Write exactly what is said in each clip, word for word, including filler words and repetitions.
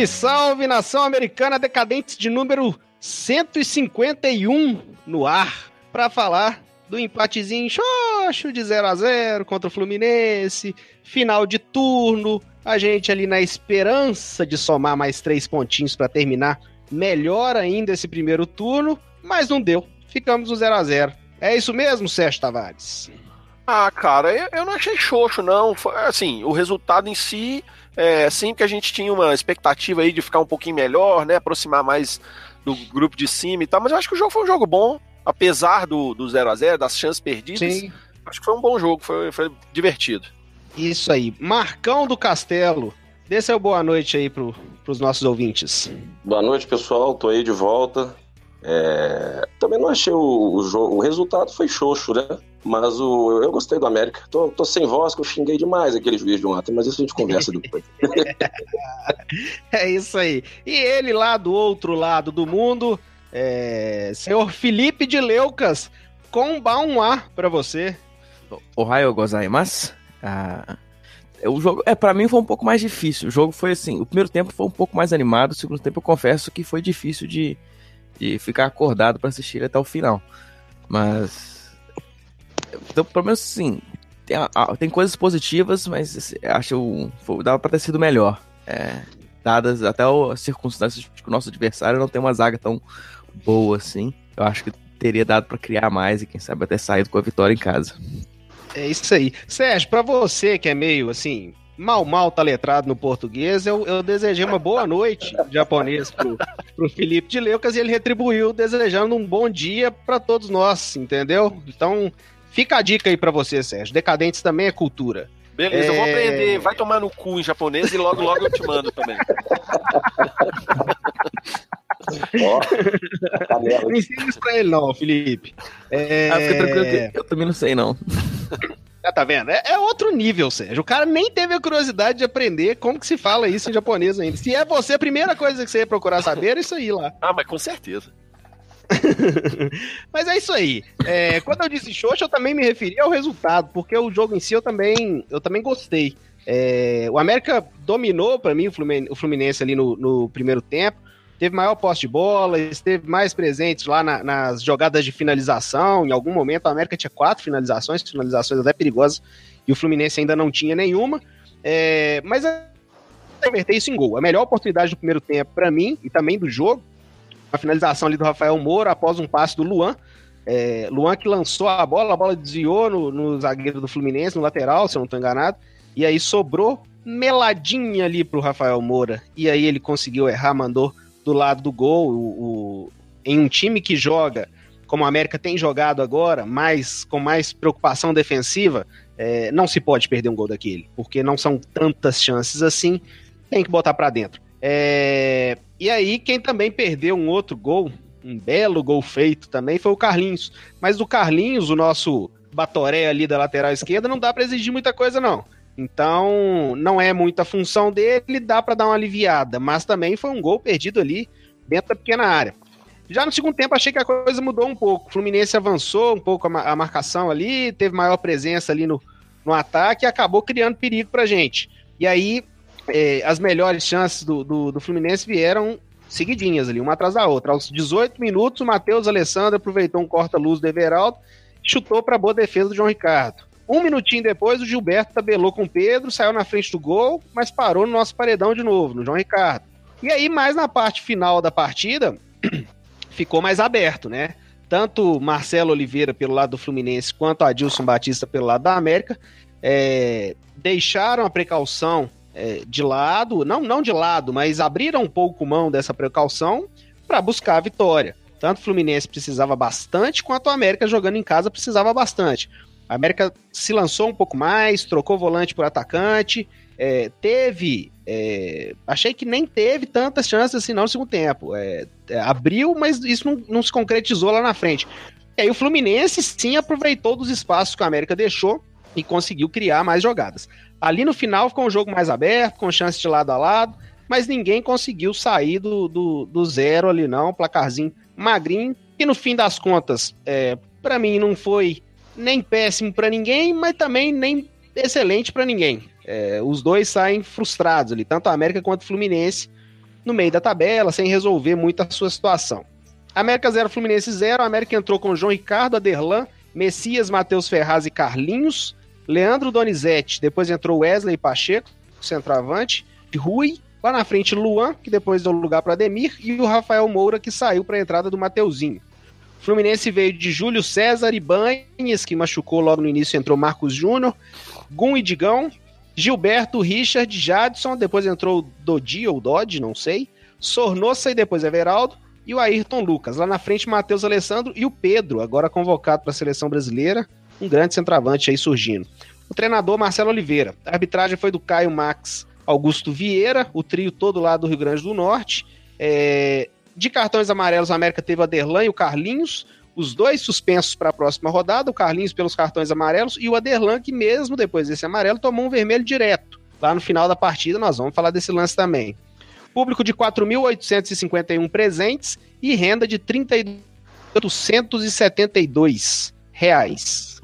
Salve, salve, nação americana, Decadentes de número cento e cinquenta e um no ar, para falar do empatezinho xoxo de zero a zero contra o Fluminense, final de turno, a gente ali na esperança de somar mais três pontinhos para terminar melhor ainda esse primeiro turno, mas não deu, ficamos no zero a zero. É isso mesmo, Sérgio Tavares? Ah, cara, eu, eu não achei xoxo, não. Foi, assim, o resultado em si, é, sim, que a gente tinha uma expectativa aí de ficar um pouquinho melhor, né, aproximar mais do grupo de cima e tal, mas eu acho que o jogo foi um jogo bom, apesar do, do zero a zero, das chances perdidas. Sim. Acho que foi um bom jogo, foi, foi divertido. Isso aí. Marcão do Castelo, dê seu boa noite aí pro, pros nossos ouvintes. Boa noite, pessoal, tô aí de volta. É... Também não achei o, o jogo, o resultado foi xoxo, né? Mas o, eu gostei do América. Tô, tô sem voz, que eu xinguei demais aquele juiz de ontem, mas isso a gente conversa depois. É isso aí. E ele lá do outro lado do mundo, é... senhor Felipe de Leucas, com um ar pra você. Ohayou gozaimasu. Ah, o jogo, é, pra mim foi um pouco mais difícil. O jogo foi assim, o primeiro tempo foi um pouco mais animado, o segundo tempo eu confesso que foi difícil de, de ficar acordado pra assistir ele até o final. Mas então, pelo menos assim, tem, tem coisas positivas, mas acho que dava pra ter sido melhor. É, dadas até as circunstâncias de que o nosso adversário não tem uma zaga tão boa assim. Eu acho que teria dado pra criar mais e quem sabe até saído com a vitória em casa. É isso aí. Sérgio, pra você que é meio assim, mal mal tá letrado no português, eu, eu desejei uma boa noite em japonês pro, pro Felipe de Leucas e ele retribuiu desejando um bom dia pra todos nós, entendeu? Então, fica a dica aí pra você, Sérgio. Decadentes também é cultura. Beleza, é... eu vou aprender. Vai tomar no cu em japonês e logo logo eu te mando também. Ó, não ensina isso pra ele não, Felipe. É... Ah, fica tranquilo que eu também não sei não. Ah, tá vendo? É, é outro nível, Sérgio. O cara nem teve a curiosidade de aprender como que se fala isso em japonês ainda. Se é você, a primeira coisa que você ia procurar saber é isso aí lá. Ah, mas com certeza. Mas é isso aí. É, quando eu disse xoxo, eu também me referi ao resultado, porque o jogo em si eu também, eu também gostei. É, o América dominou pra mim o Fluminense, o Fluminense ali no, no primeiro tempo. Teve maior posse de bola, esteve mais presente lá na, nas jogadas de finalização. Em algum momento, a América tinha quatro finalizações, finalizações até perigosas, e o Fluminense ainda não tinha nenhuma. É, mas eu convertei isso em gol. A melhor oportunidade do primeiro tempo, para mim, e também do jogo, a finalização ali do Rafael Moura após um passe do Luan. É, Luan que lançou a bola, a bola desviou no, no zagueiro do Fluminense, no lateral, se eu não estou enganado, e aí sobrou meladinha ali pro Rafael Moura. E aí ele conseguiu errar, mandou do lado do gol, o, o, em um time que joga, como a América tem jogado agora, mais, com mais preocupação defensiva, é, não se pode perder um gol daquele, porque não são tantas chances assim, tem que botar pra dentro. É, e aí, quem também perdeu um outro gol, um belo gol feito também, foi o Carlinhos. Mas do Carlinhos, o nosso Batoré ali da lateral esquerda, não dá pra exigir muita coisa não. Então, não é muita função dele, dá para dar uma aliviada, mas também foi um gol perdido ali dentro da pequena área. Já no segundo tempo, achei que a coisa mudou um pouco. O Fluminense avançou um pouco a, a marcação ali, teve maior presença ali no, no ataque e acabou criando perigo pra gente. E aí, é, as melhores chances do, do, do Fluminense vieram seguidinhas ali, uma atrás da outra. Aos dezoito minutos, o Matheus Alessandro aproveitou um corta-luz do Everaldo e chutou para boa defesa do João Ricardo. Um minutinho depois, o Gilberto tabelou com o Pedro, saiu na frente do gol, mas parou no nosso paredão de novo, no João Ricardo. E aí, mais na parte final da partida, ficou mais aberto, né? Tanto Marcelo Oliveira pelo lado do Fluminense, quanto Adilson Batista pelo lado da América, é, deixaram a precaução é, de lado, não, não de lado, mas abriram um pouco mão dessa precaução para buscar a vitória. Tanto o Fluminense precisava bastante, quanto a América jogando em casa precisava bastante. A América se lançou um pouco mais, trocou volante por atacante, é, teve, é, achei que nem teve tantas chances assim não no segundo tempo, é, é, abriu, mas isso não, não se concretizou lá na frente. E aí o Fluminense sim aproveitou dos espaços que a América deixou e conseguiu criar mais jogadas. Ali no final ficou um jogo mais aberto, com chance de lado a lado, mas ninguém conseguiu sair do, do, do zero ali não, placarzinho magrinho, e no fim das contas, é, para mim não foi nem péssimo para ninguém, mas também nem excelente para ninguém. É, os dois saem frustrados ali, tanto a América quanto o Fluminense, no meio da tabela, sem resolver muito a sua situação. América zero, Fluminense zero. A América entrou com João Ricardo, Aderlan, Messias, Matheus Ferraz e Carlinhos, Leandro Donizete, depois entrou Wesley Pacheco, centroavante, Rui, lá na frente Luan, que depois deu lugar para Ademir, e o Rafael Moura, que saiu para a entrada do Mateuzinho. O Fluminense veio de Júlio César e Banhes, que machucou logo no início, entrou Marcos Júnior, Gum e Digão, Gilberto, Richard, Jadson, depois entrou Dodi ou Dodge, não sei, Sornossa e depois Everaldo, e o Ayrton Lucas. Lá na frente, Matheus Alessandro e o Pedro, agora convocado para a seleção brasileira, um grande centroavante aí surgindo. O treinador, Marcelo Oliveira. A arbitragem foi do Caio Max Augusto Vieira, o trio todo lá do Rio Grande do Norte. É... De cartões amarelos, a América teve o Aderlan e o Carlinhos, os dois suspensos para a próxima rodada, o Carlinhos pelos cartões amarelos e o Aderlan, que mesmo depois desse amarelo, tomou um vermelho direto. Lá no final da partida, nós vamos falar desse lance também. Público de quatro mil oitocentos e cinquenta e um presentes e renda de trinta e dois mil oitocentos e setenta e dois reais.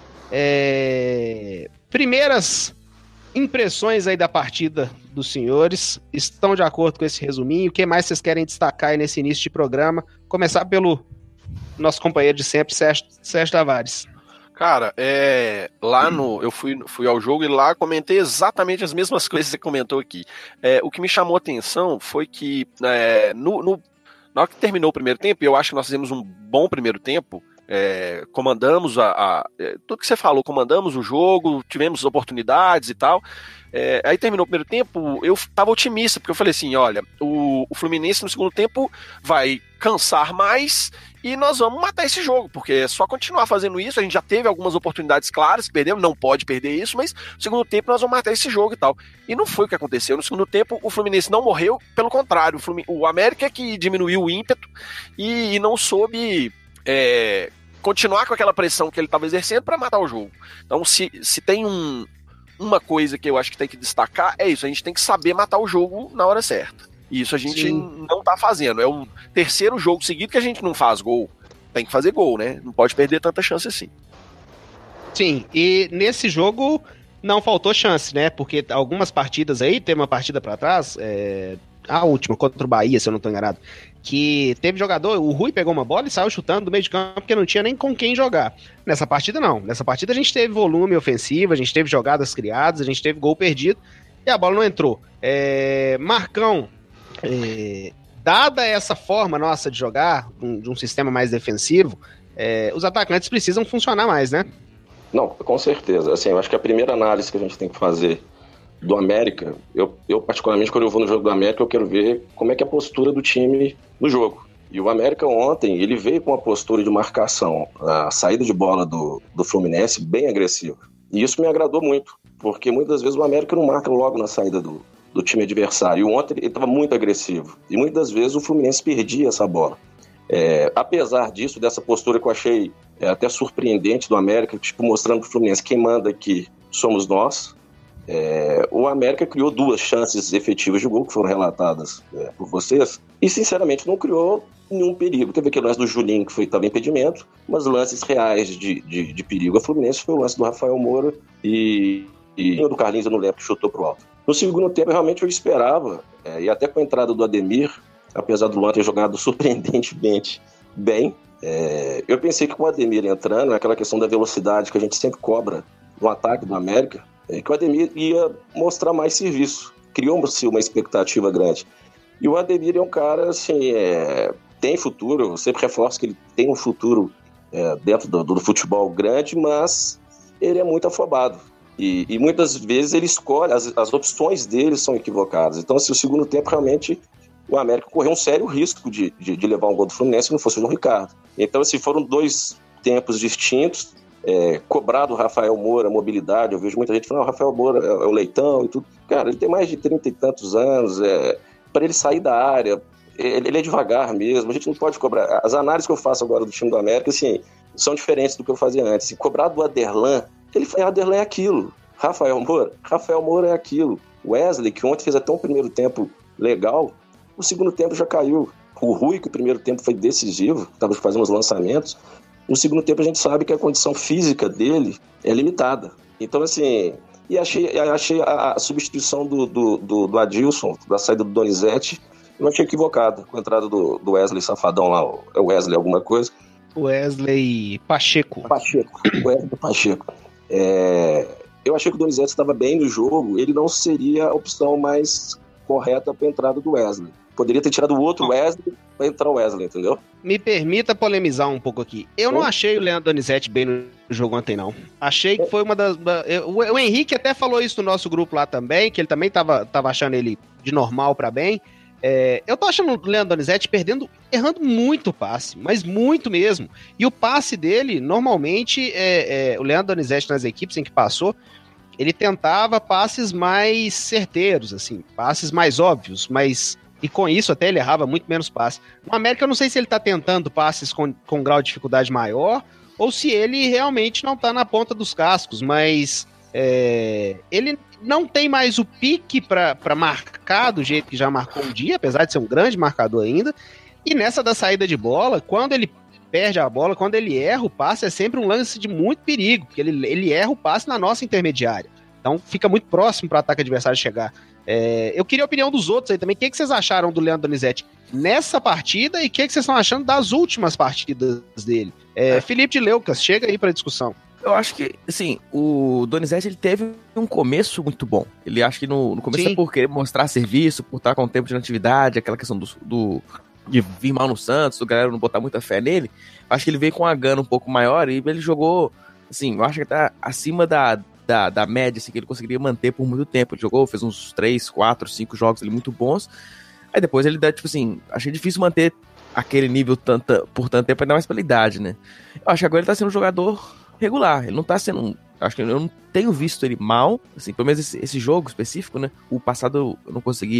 É... Primeiras impressões aí da partida dos senhores, estão de acordo com esse resuminho? O que mais vocês querem destacar aí nesse início de programa? Começar pelo nosso companheiro de sempre, Sérgio, Sérgio Tavares. Cara, é, lá no, eu fui, fui ao jogo e lá comentei exatamente as mesmas coisas que você comentou aqui. É, o que me chamou a atenção foi que é, no, no, na hora que terminou o primeiro tempo, eu acho que nós fizemos um bom primeiro tempo, é, comandamos a, a é, tudo que você falou, comandamos o jogo, tivemos oportunidades e tal. É, aí terminou o primeiro tempo, eu tava otimista, porque eu falei assim, olha, o, o Fluminense no segundo tempo vai cansar mais e nós vamos matar esse jogo, porque é só continuar fazendo isso. A gente já teve algumas oportunidades claras que perdemos, não pode perder isso, mas no segundo tempo nós vamos matar esse jogo e tal. E não foi o que aconteceu. No segundo tempo o Fluminense não morreu, pelo contrário, o, Fluminense, o América que diminuiu o ímpeto e, e não soube é, continuar com aquela pressão que ele estava exercendo para matar o jogo. Então se, se tem um, uma coisa que eu acho que tem que destacar, é isso, a gente tem que saber matar o jogo na hora certa. E isso a gente Sim. não tá fazendo. É o terceiro jogo seguido que a gente não faz gol. Tem que fazer gol, né? Não pode perder tanta chance assim. Sim, e nesse jogo não faltou chance, né? Porque algumas partidas aí, tem uma partida pra trás, é... a última, contra o Bahia, se eu não tô enganado, que teve jogador, o Rui pegou uma bola e saiu chutando do meio de campo porque não tinha nem com quem jogar. Nessa partida não. Nessa partida a gente teve volume ofensivo, a gente teve jogadas criadas, a gente teve gol perdido e a bola não entrou. É... Marcão, É, dada essa forma nossa de jogar, um, de um sistema mais defensivo, é, os atacantes precisam funcionar mais, né? Não, com certeza. Assim, eu acho que a primeira análise que a gente tem que fazer do América, eu, eu particularmente, quando eu vou no jogo do América, eu quero ver como é que é a postura do time no jogo. E o América ontem, ele veio com uma postura de marcação, a saída de bola do, do Fluminense bem agressiva. E isso me agradou muito, porque muitas vezes o América não marca logo na saída do do time adversário. E ontem ele estava muito agressivo. E muitas vezes o Fluminense perdia essa bola. É, apesar disso, dessa postura que eu achei é, até surpreendente do América, tipo, mostrando para o Fluminense quem manda aqui somos nós, é, o América criou duas chances efetivas de gol, que foram relatadas é, por vocês, e sinceramente não criou nenhum perigo. Teve aquele lance do Juninho, que foi também impedimento, mas lances reais de, de, de perigo a Fluminense foi o lance do Rafael Moura e, e o do Carlinhos, eu não lembro, que chutou pro alto. No segundo tempo, realmente eu esperava, é, e até com a entrada do Ademir, apesar do Luan ter jogado surpreendentemente bem, é, eu pensei que com o Ademir entrando, aquela questão da velocidade que a gente sempre cobra no ataque do América, é, que o Ademir ia mostrar mais serviço. Criou-se uma expectativa grande. E o Ademir é um cara, assim, é, tem futuro, eu sempre reforço que ele tem um futuro é, dentro do, do futebol grande, mas ele é muito afobado. E, e muitas vezes ele escolhe, as, as opções dele são equivocadas. Então, assim, o segundo tempo, realmente, o América correu um sério risco de, de, de levar um gol do Fluminense se não fosse o João Ricardo. Então, assim, foram dois tempos distintos. É, cobrado o Rafael Moura, mobilidade, eu vejo muita gente falando, ah, o Rafael Moura é, é o leitão e tudo. Cara, ele tem mais de trinta e tantos anos, é, para ele sair da área, ele, ele é devagar mesmo, a gente não pode cobrar. As análises que eu faço agora do time do América, assim, são diferentes do que eu fazia antes. Se cobrar do Aderlan, ele foi, Aderlan é aquilo. Rafael Moura, Rafael Moura é aquilo. Wesley, que ontem fez até um primeiro tempo legal, o segundo tempo já caiu. O Rui, que o primeiro tempo foi decisivo, estava fazendo os lançamentos, no segundo tempo a gente sabe que a condição física dele é limitada. Então, assim, e achei, achei a substituição do, do, do, do Adilson, da saída do Donizete, não achei equivocado com a entrada do, do Wesley Safadão lá, é o Wesley alguma coisa. Wesley Pacheco. Pacheco, Wesley Pacheco. É, eu achei que o Donizete estava bem no jogo, ele não seria a opção mais correta para a entrada do Wesley. Poderia ter tirado o outro Wesley para entrar o Wesley, entendeu? Me permita polemizar um pouco aqui. Eu não achei o Leandro Donizete bem no jogo ontem, não. Achei que foi uma das... O, o Henrique até falou isso no nosso grupo lá também, que ele também tava, tava achando ele de normal para bem. É, eu tô achando o Leandro Donizete perdendo, errando muito passe, mas muito mesmo. E o passe dele, normalmente, é, é, o Leandro Donizete nas equipes em que passou, ele tentava passes mais certeiros, assim, passes mais óbvios, mas... E com isso até ele errava muito menos passes. No América eu não sei se ele tá tentando passes com, com grau de dificuldade maior, ou se ele realmente não tá na ponta dos cascos, mas é, ele não tem mais o pique pra, pra marcar do jeito que já marcou um dia, apesar de ser um grande marcador ainda. E nessa da saída de bola, quando ele perde a bola, quando ele erra o passe, é sempre um lance de muito perigo, porque ele, ele erra o passe na nossa intermediária. Então fica muito próximo para o ataque adversário chegar. É, eu queria a opinião dos outros aí também. O que, que vocês acharam do Leandro Donizete nessa partida e o que, que vocês estão achando das últimas partidas dele? É, é. Felipe de Leucas, chega aí para discussão. Eu acho que, assim, o Donizete ele teve um começo muito bom. Ele acho que no, no começo Sim. é por querer mostrar serviço, por estar com o tempo de natividade, aquela questão do, do de vir mal no Santos, do galera não botar muita fé nele. Acho que ele veio com uma gana um pouco maior e ele jogou, assim, eu acho que tá acima da... Da, da média, assim, que ele conseguiria manter por muito tempo. Ele jogou, fez uns três, quatro, cinco jogos ali muito bons. Aí depois ele dá, tipo assim, achei difícil manter aquele nível tanta, por tanto tempo, ainda mais pela idade, né? Eu acho que agora ele tá sendo um jogador regular. Ele não tá sendo um... Acho que eu não tenho visto ele mal, assim, pelo menos esse, esse jogo específico, né? O passado eu não consegui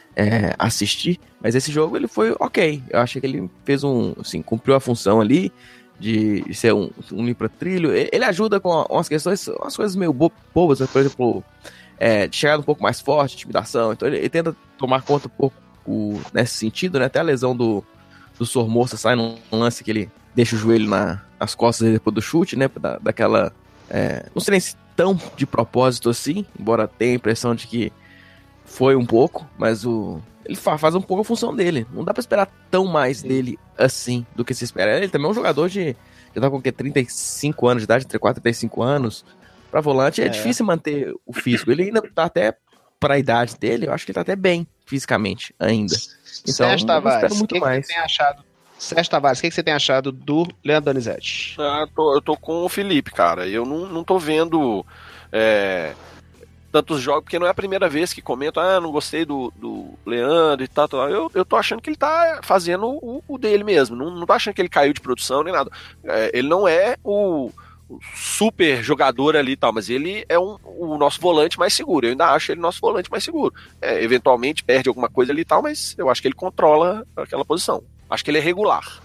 é, assistir, mas esse jogo ele foi ok. Eu achei que ele fez um, assim, cumpriu a função ali, de ser um, um limpa-trilho. Ele ajuda com umas questões, umas coisas meio bo- bobas, por exemplo, é, de chegar um pouco mais forte, intimidação. Então ele, ele tenta tomar conta um pouco o, nesse sentido, né? Até a lesão do, do Sormosa sai num lance que ele deixa o joelho na, nas costas dele depois do chute, né? Da, daquela... É, não sei nem se tão de propósito assim, embora tenha a impressão de que foi um pouco, mas o... ele faz um pouco a função dele. Não dá pra esperar tão mais Sim. dele assim do que se espera. Ele também é um jogador de... Já tá com o quê? trinta e cinco anos de idade, trinta e quatro, trinta e cinco anos. Pra volante é, é difícil manter o físico. Ele ainda tá até, pra idade dele, eu acho que ele tá até bem fisicamente ainda. Então, Sérgio Tavares, espero muito que mais. Que você tem achado? Sérgio Tavares, o que, que você tem achado do Leandro Donizete? Ah, tô, eu tô com o Felipe, cara. Eu não, não tô vendo... É... tantos jogos, porque não é a primeira vez que comento, ah, não gostei do, do Leandro e tal, tal. Eu, eu tô achando que ele tá fazendo o, o dele mesmo, não, não tô achando que ele caiu de produção nem nada. É, ele não é o, o super jogador ali e tal, mas ele é um, o nosso volante mais seguro, eu ainda acho ele nosso volante mais seguro. É, eventualmente perde alguma coisa ali e tal, mas eu acho que ele controla aquela posição. Acho que ele é regular.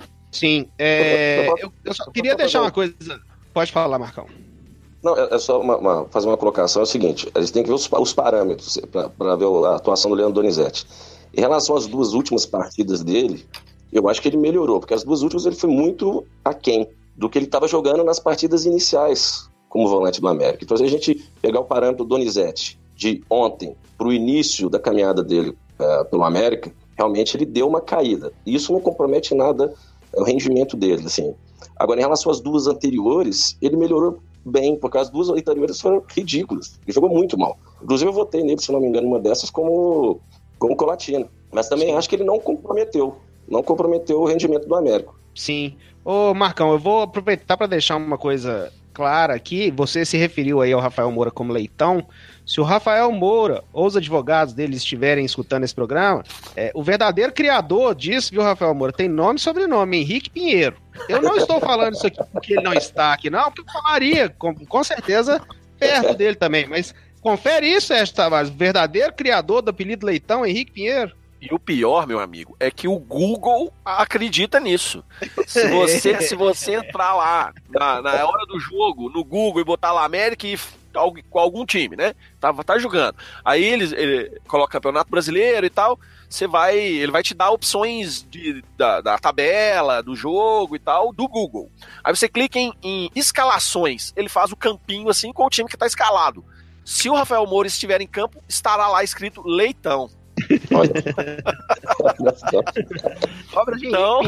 Sim, é, eu, eu só queria deixar uma coisa... Pode falar, Marcão. Não, é só uma, uma, fazer uma colocação, é o seguinte, a gente tem que ver os, os parâmetros para ver a atuação do Leandro Donizete. Em relação às duas últimas partidas dele, eu acho que ele melhorou, porque as duas últimas ele foi muito aquém do que ele estava jogando nas partidas iniciais como volante do América. Então, se a gente pegar o parâmetro do Donizete de ontem para o início da caminhada dele uh, pelo América, realmente ele deu uma caída. E isso não compromete nada o rendimento dele, assim. Agora, em relação às duas anteriores, ele melhorou bem, porque as duas anteriores foram ridículas. Ele jogou muito mal. Inclusive eu votei nele, se não me engano, uma dessas como, como Colatina. Mas também Sim. acho que ele não comprometeu. Não comprometeu o rendimento do América. Sim. Ô, Marcão, eu vou aproveitar para deixar uma coisa clara aqui. Você se referiu aí ao Rafael Moura como leitão. Se o Rafael Moura ou os advogados dele estiverem escutando esse programa, é, o verdadeiro criador disso, viu, Rafael Moura, tem nome e sobrenome, Henrique Pinheiro. Eu não estou falando isso aqui porque ele não está aqui, não, porque eu falaria, com, com certeza, perto dele também. Mas confere isso, Sérgio Tavares, o verdadeiro criador do apelido leitão, Henrique Pinheiro. E o pior, meu amigo, é que o Google acredita nisso. Se você, se você entrar lá na, na hora do jogo, no Google, e botar lá América e com algum time, né? Tá, tá jogando. Aí ele, ele coloca Campeonato Brasileiro e tal, você vai, ele vai te dar opções de, da, da tabela, do jogo e tal, do Google. Aí você clica em, em escalações, ele faz o campinho assim com o time que tá escalado. Se o Rafael Moura estiver em campo, estará lá escrito Leitão. Obra de então...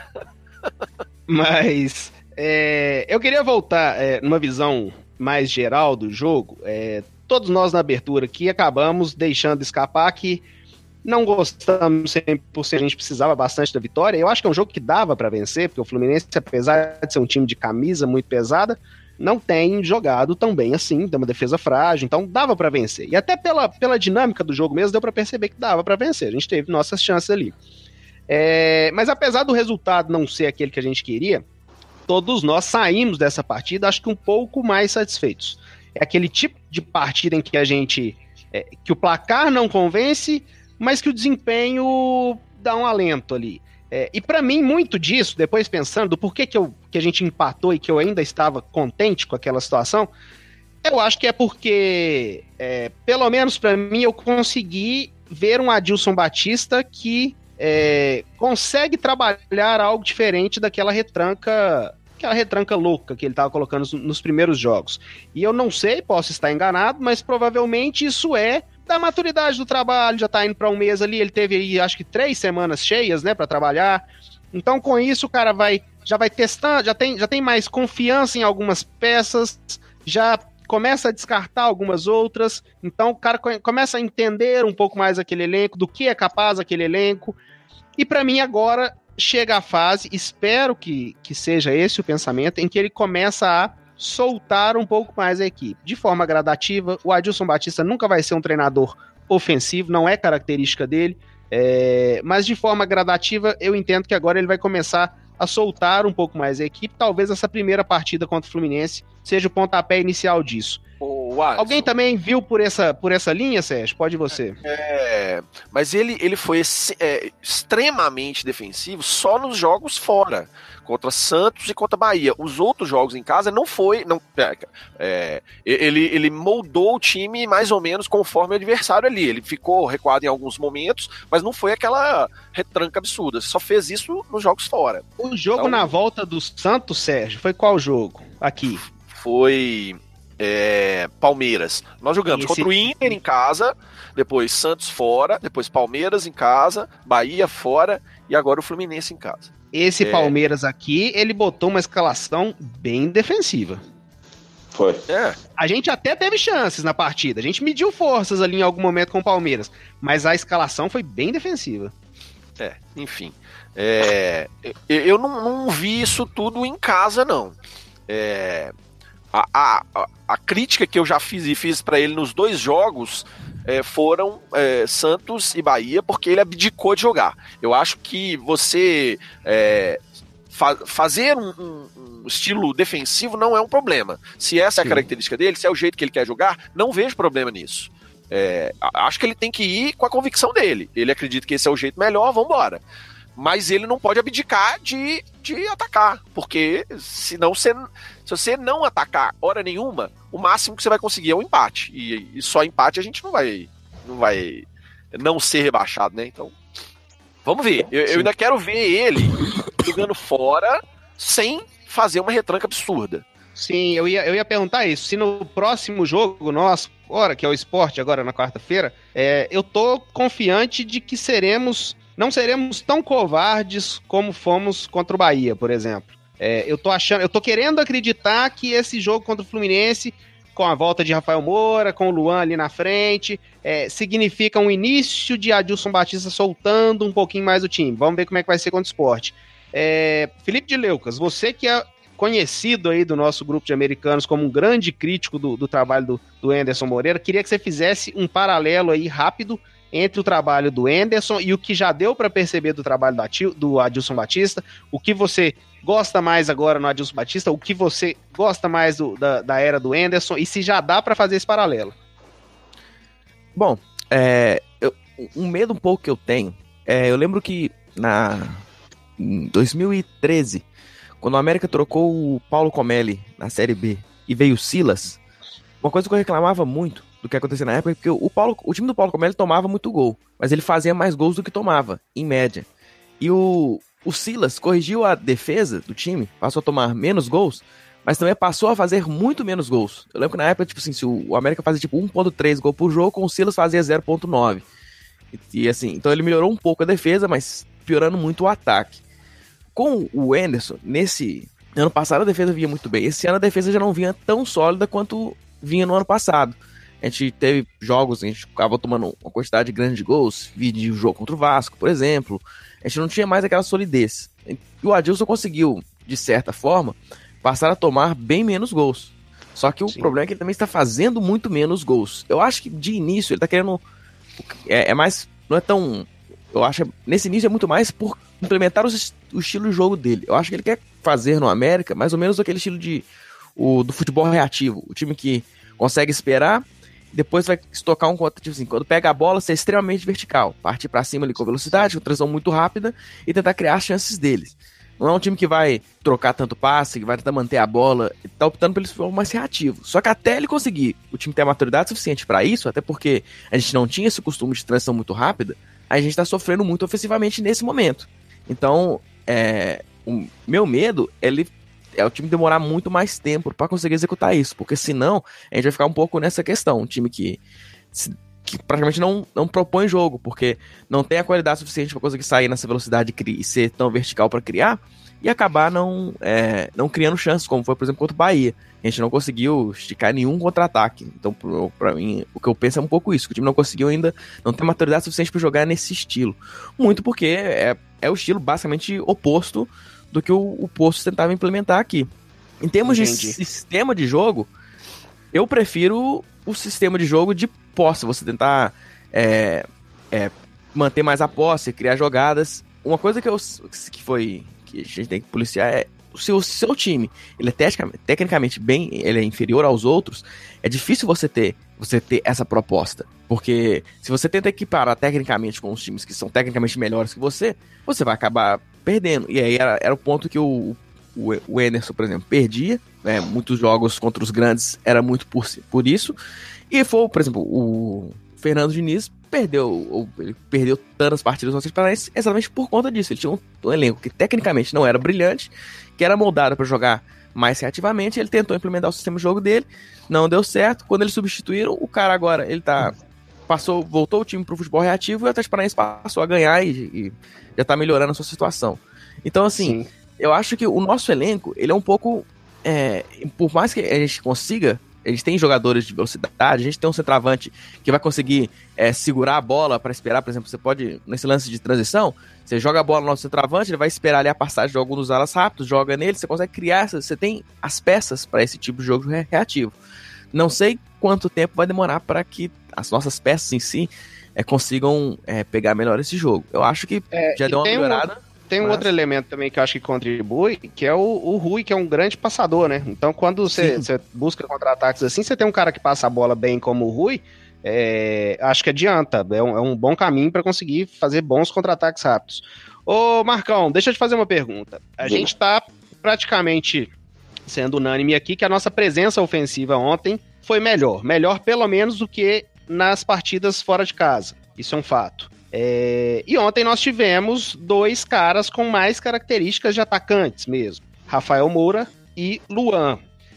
Mas é, eu queria voltar é, numa visão mais geral do jogo. É, todos nós na abertura aqui acabamos deixando escapar que não gostamos cem por cento, a gente precisava bastante da vitória. Eu acho que é um jogo que dava para vencer, porque o Fluminense, apesar de ser um time de camisa muito pesada, não tem jogado tão bem assim, tem uma defesa frágil, então dava para vencer. E até pela, pela dinâmica do jogo mesmo, deu para perceber que dava para vencer. A gente teve nossas chances ali. É, mas apesar do resultado não ser aquele que a gente queria, todos nós saímos dessa partida, acho que um pouco mais satisfeitos. É aquele tipo de partida em que a gente... É, que o placar não convence, mas que o desempenho dá um alento ali. É, e para mim, muito disso, depois pensando do porquê que, eu, que a gente empatou e que eu ainda estava contente com aquela situação, eu acho que é porque, é, pelo menos para mim, eu consegui ver um Adilson Batista que é, consegue trabalhar algo diferente daquela retranca, aquela retranca louca que ele estava colocando nos, nos primeiros jogos. E eu não sei, posso estar enganado, mas provavelmente isso é da maturidade do trabalho, já tá indo para um mês ali, ele teve aí, acho que três semanas cheias, né, para trabalhar. Então, com isso, o cara vai, já vai testando, já tem, já tem mais confiança em algumas peças, já começa a descartar algumas outras. Então, o cara começa a entender um pouco mais aquele elenco, do que é capaz aquele elenco. E para mim, agora, chega a fase, espero que, que seja esse o pensamento, em que ele começa a soltar um pouco mais a equipe, de forma gradativa. O Adilson Batista nunca vai ser um treinador ofensivo, não é característica dele, é... mas de forma gradativa eu entendo que agora ele vai começar a soltar um pouco mais a equipe. Talvez essa primeira partida contra o Fluminense seja o pontapé inicial disso. Alguém também viu por essa, por essa linha, Sérgio? Pode você. É, mas ele, ele foi é, extremamente defensivo só nos jogos fora, contra Santos e contra Bahia. Os outros jogos em casa não foi... Não, é, ele, ele moldou o time mais ou menos conforme o adversário ali. Ele ficou recuado em alguns momentos, mas não foi aquela retranca absurda. Só fez isso nos jogos fora. O jogo então, na volta do Santos, Sérgio, foi qual jogo? Aqui. Foi... É, Palmeiras. Nós jogamos Esse... contra o Inter em casa, depois Santos fora, depois Palmeiras em casa, Bahia fora e agora o Fluminense em casa. Esse é... Palmeiras aqui, ele botou uma escalação bem defensiva. Foi. É. A gente até teve chances na partida, a gente mediu forças ali em algum momento com o Palmeiras, mas a escalação foi bem defensiva. É, enfim. É, eu não, não vi isso tudo em casa, não. É... A, a, a crítica que eu já fiz e fiz para ele nos dois jogos é, foram é, Santos e Bahia, porque ele abdicou de jogar. Eu acho que você é, fa- fazer um, um, um estilo defensivo não é um problema. Se essa é a característica dele, se é o jeito que ele quer jogar, não vejo problema nisso. É, acho que ele tem que ir com a convicção dele. Ele acredita que esse é o jeito melhor, vambora. Mas ele não pode abdicar de, de atacar, porque senão você, se você não atacar hora nenhuma, o máximo que você vai conseguir é um empate, e, e só empate a gente não vai não vai não ser rebaixado, né? Então, vamos ver. Eu, eu ainda quero ver ele jogando fora sem fazer uma retranca absurda. Sim, eu ia, eu ia perguntar isso. Se no próximo jogo nosso, agora, que é o Sport, agora na quarta-feira, é, eu tô confiante de que seremos... não seremos tão covardes como fomos contra o Bahia, por exemplo. É, eu tô achando, eu tô querendo acreditar que esse jogo contra o Fluminense, com a volta de Rafael Moura, com o Luan ali na frente, é, significa um início de Adilson Batista soltando um pouquinho mais o time. Vamos ver como é que vai ser contra o Sport. É, Felipe de Leucas, você que é conhecido aí do nosso grupo de americanos como um grande crítico do, do trabalho do, do Anderson Moreira, queria que você fizesse um paralelo aí rápido entre o trabalho do Anderson e o que já deu para perceber do trabalho do, Atil, do Adilson Batista, o que você gosta mais agora no Adilson Batista, o que você gosta mais do, da, da era do Anderson, e se já dá para fazer esse paralelo. Bom, é, eu, um medo um pouco que eu tenho, é, eu lembro que na, em dois mil e treze, quando o América trocou o Paulo Comelli na Série B e veio o Silas, uma coisa que eu reclamava muito do que acontecia na época é que o, Paulo, o time do Paulo Comelli tomava muito gol, mas ele fazia mais gols do que tomava, em média. E o, o Silas corrigiu a defesa do time, passou a tomar menos gols, mas também passou a fazer muito menos gols. Eu lembro que na época, tipo assim, se o, o América fazia tipo um ponto três gol por jogo, com o Silas fazia zero ponto nove. E assim, então ele melhorou um pouco a defesa, mas piorando muito o ataque. Com o Anderson, nesse ano passado a defesa vinha muito bem. Esse ano a defesa já não vinha tão sólida quanto vinha no ano passado. A gente teve jogos, a gente acabou tomando uma quantidade grande de gols, vídeo de jogo contra o Vasco, por exemplo. A gente não tinha mais aquela solidez. E o Adilson conseguiu, de certa forma, passar a tomar bem menos gols. Só que o Sim. problema é que ele também está fazendo muito menos gols. Eu acho que de início ele está querendo... É, é mais... Não é tão... Eu acho que nesse início é muito mais por implementar os, o estilo de jogo dele. Eu acho que ele quer fazer no América mais ou menos aquele estilo de, o, do futebol reativo. O time que consegue esperar, depois vai estocar um contra, tipo assim, quando pega a bola, ser extremamente vertical. Partir pra cima ali com velocidade, com transição muito rápida e tentar criar as chances deles. Não é um time que vai trocar tanto passe, que vai tentar manter a bola, ele tá optando pelo futebol mais reativo. Só que até ele conseguir o time ter a maturidade suficiente para isso, até porque a gente não tinha esse costume de transição muito rápida, a gente tá sofrendo muito ofensivamente nesse momento. Então, é, o meu medo é, ele, é o time demorar muito mais tempo para conseguir executar isso, porque senão a gente vai ficar um pouco nessa questão, um time que, que praticamente não, não propõe jogo, porque não tem a qualidade suficiente para conseguir sair nessa velocidade e ser tão vertical para criar, e acabar não, é, não criando chances, como foi, por exemplo, contra o Bahia. A gente não conseguiu esticar nenhum contra-ataque. Então, para mim, o que eu penso é um pouco isso, que o time não conseguiu ainda, não tem maturidade suficiente para jogar nesse estilo. Muito porque é, é o estilo basicamente oposto do que o, o Poço tentava implementar aqui. Em termos Entendi. de sistema de jogo, eu prefiro o sistema de jogo de posse, você tentar é, é, manter mais a posse, criar jogadas. Uma coisa que, eu, que foi... que a gente tem que policiar é se o seu time ele é tecnicamente, tecnicamente bem, ele é inferior aos outros, é difícil você ter, você ter essa proposta, porque se você tenta equiparar tecnicamente com os times que são tecnicamente melhores que você, você vai acabar perdendo, e aí era, era o ponto que o, o, o Anderson, por exemplo, perdia, né? Muitos jogos contra os grandes era muito por, por isso, e foi, por exemplo, o Fernando Diniz perdeu, ele perdeu tantas partidas no Atlético Paranaense exatamente por conta disso. Ele tinha um, um elenco que tecnicamente não era brilhante, que era moldado para jogar mais reativamente. Ele tentou implementar o sistema de jogo dele, não deu certo. Quando eles substituíram, o cara agora ele tá passou, voltou o time pro futebol reativo e o Atlético Paranaense passou a ganhar e, e já tá melhorando a sua situação. Então, assim, Sim. eu acho que o nosso elenco, ele é um pouco, é, por mais que a gente consiga, a gente tem jogadores de velocidade, a gente tem um centroavante que vai conseguir é, segurar a bola para esperar, por exemplo, você pode, nesse lance de transição, você joga a bola no nosso centroavante, ele vai esperar ali a passagem de algum dos alas rápidos, joga nele, você consegue criar, você tem as peças para esse tipo de jogo reativo. Não sei quanto tempo vai demorar para que as nossas peças em si é, consigam é, pegar melhor esse jogo. Eu acho que é, já deu uma melhorada. Um... Tem um Mas... outro elemento também que eu acho que contribui, que é o, o Rui, que é um grande passador, né? Então, quando você, você busca contra-ataques assim, você tem um cara que passa a bola bem como o Rui, é, acho que adianta. É um, é um bom caminho para conseguir fazer bons contra-ataques rápidos. Ô, Marcão, deixa eu te fazer uma pergunta. A Sim. gente tá praticamente sendo unânime aqui que a nossa presença ofensiva ontem foi melhor. Melhor, pelo menos, do que nas partidas fora de casa. Isso é um fato. É, e ontem nós tivemos dois caras com mais características de atacantes mesmo, Rafael Moura e Luan.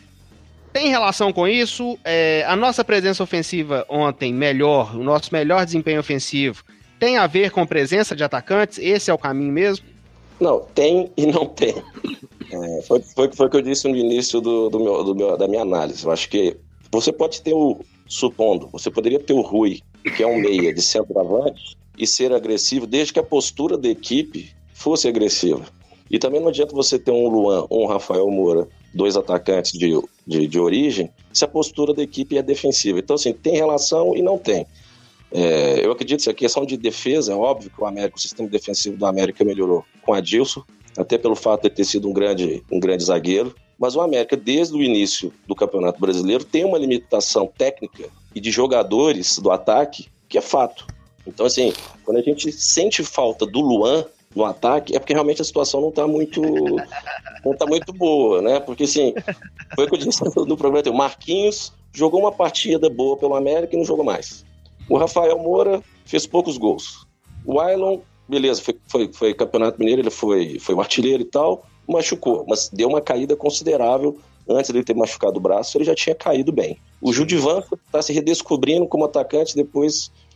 Tem relação com isso? É, a nossa presença ofensiva ontem melhor, o nosso melhor desempenho ofensivo, tem a ver com presença de atacantes? Esse é o caminho mesmo? Não, tem e não tem. É, foi, foi, foi o que eu disse no início do, do meu, do meu, da minha análise. Eu acho que você pode ter o, supondo, você poderia ter o Rui, que é um meia de centroavante, e ser agressivo, desde que a postura da equipe fosse agressiva. E também não adianta você ter um Luan ou um Rafael Moura, dois atacantes de, de, de origem, se a postura da equipe é defensiva. Então, assim, tem relação e não tem. É, eu acredito que a questão de defesa, é óbvio que o América, o sistema defensivo do América melhorou com a Adilson, até pelo fato de ter sido um grande, um grande zagueiro, mas o América, desde o início do Campeonato Brasileiro, tem uma limitação técnica e de jogadores do ataque, que é fato. Então, assim, quando a gente sente falta do Luan no ataque, é porque realmente a situação não está muito, não tá muito boa, né? Porque, assim, foi o que eu disse no programa, o Marquinhos jogou uma partida boa pelo América e não jogou mais. O Rafael Moura fez poucos gols. O Ailon, beleza, foi, foi, foi Campeonato Mineiro, ele foi, foi um artilheiro e tal, machucou, mas deu uma caída considerável. Antes de ele ter machucado o braço, ele já tinha caído bem. O Judivan está se redescobrindo como atacante depois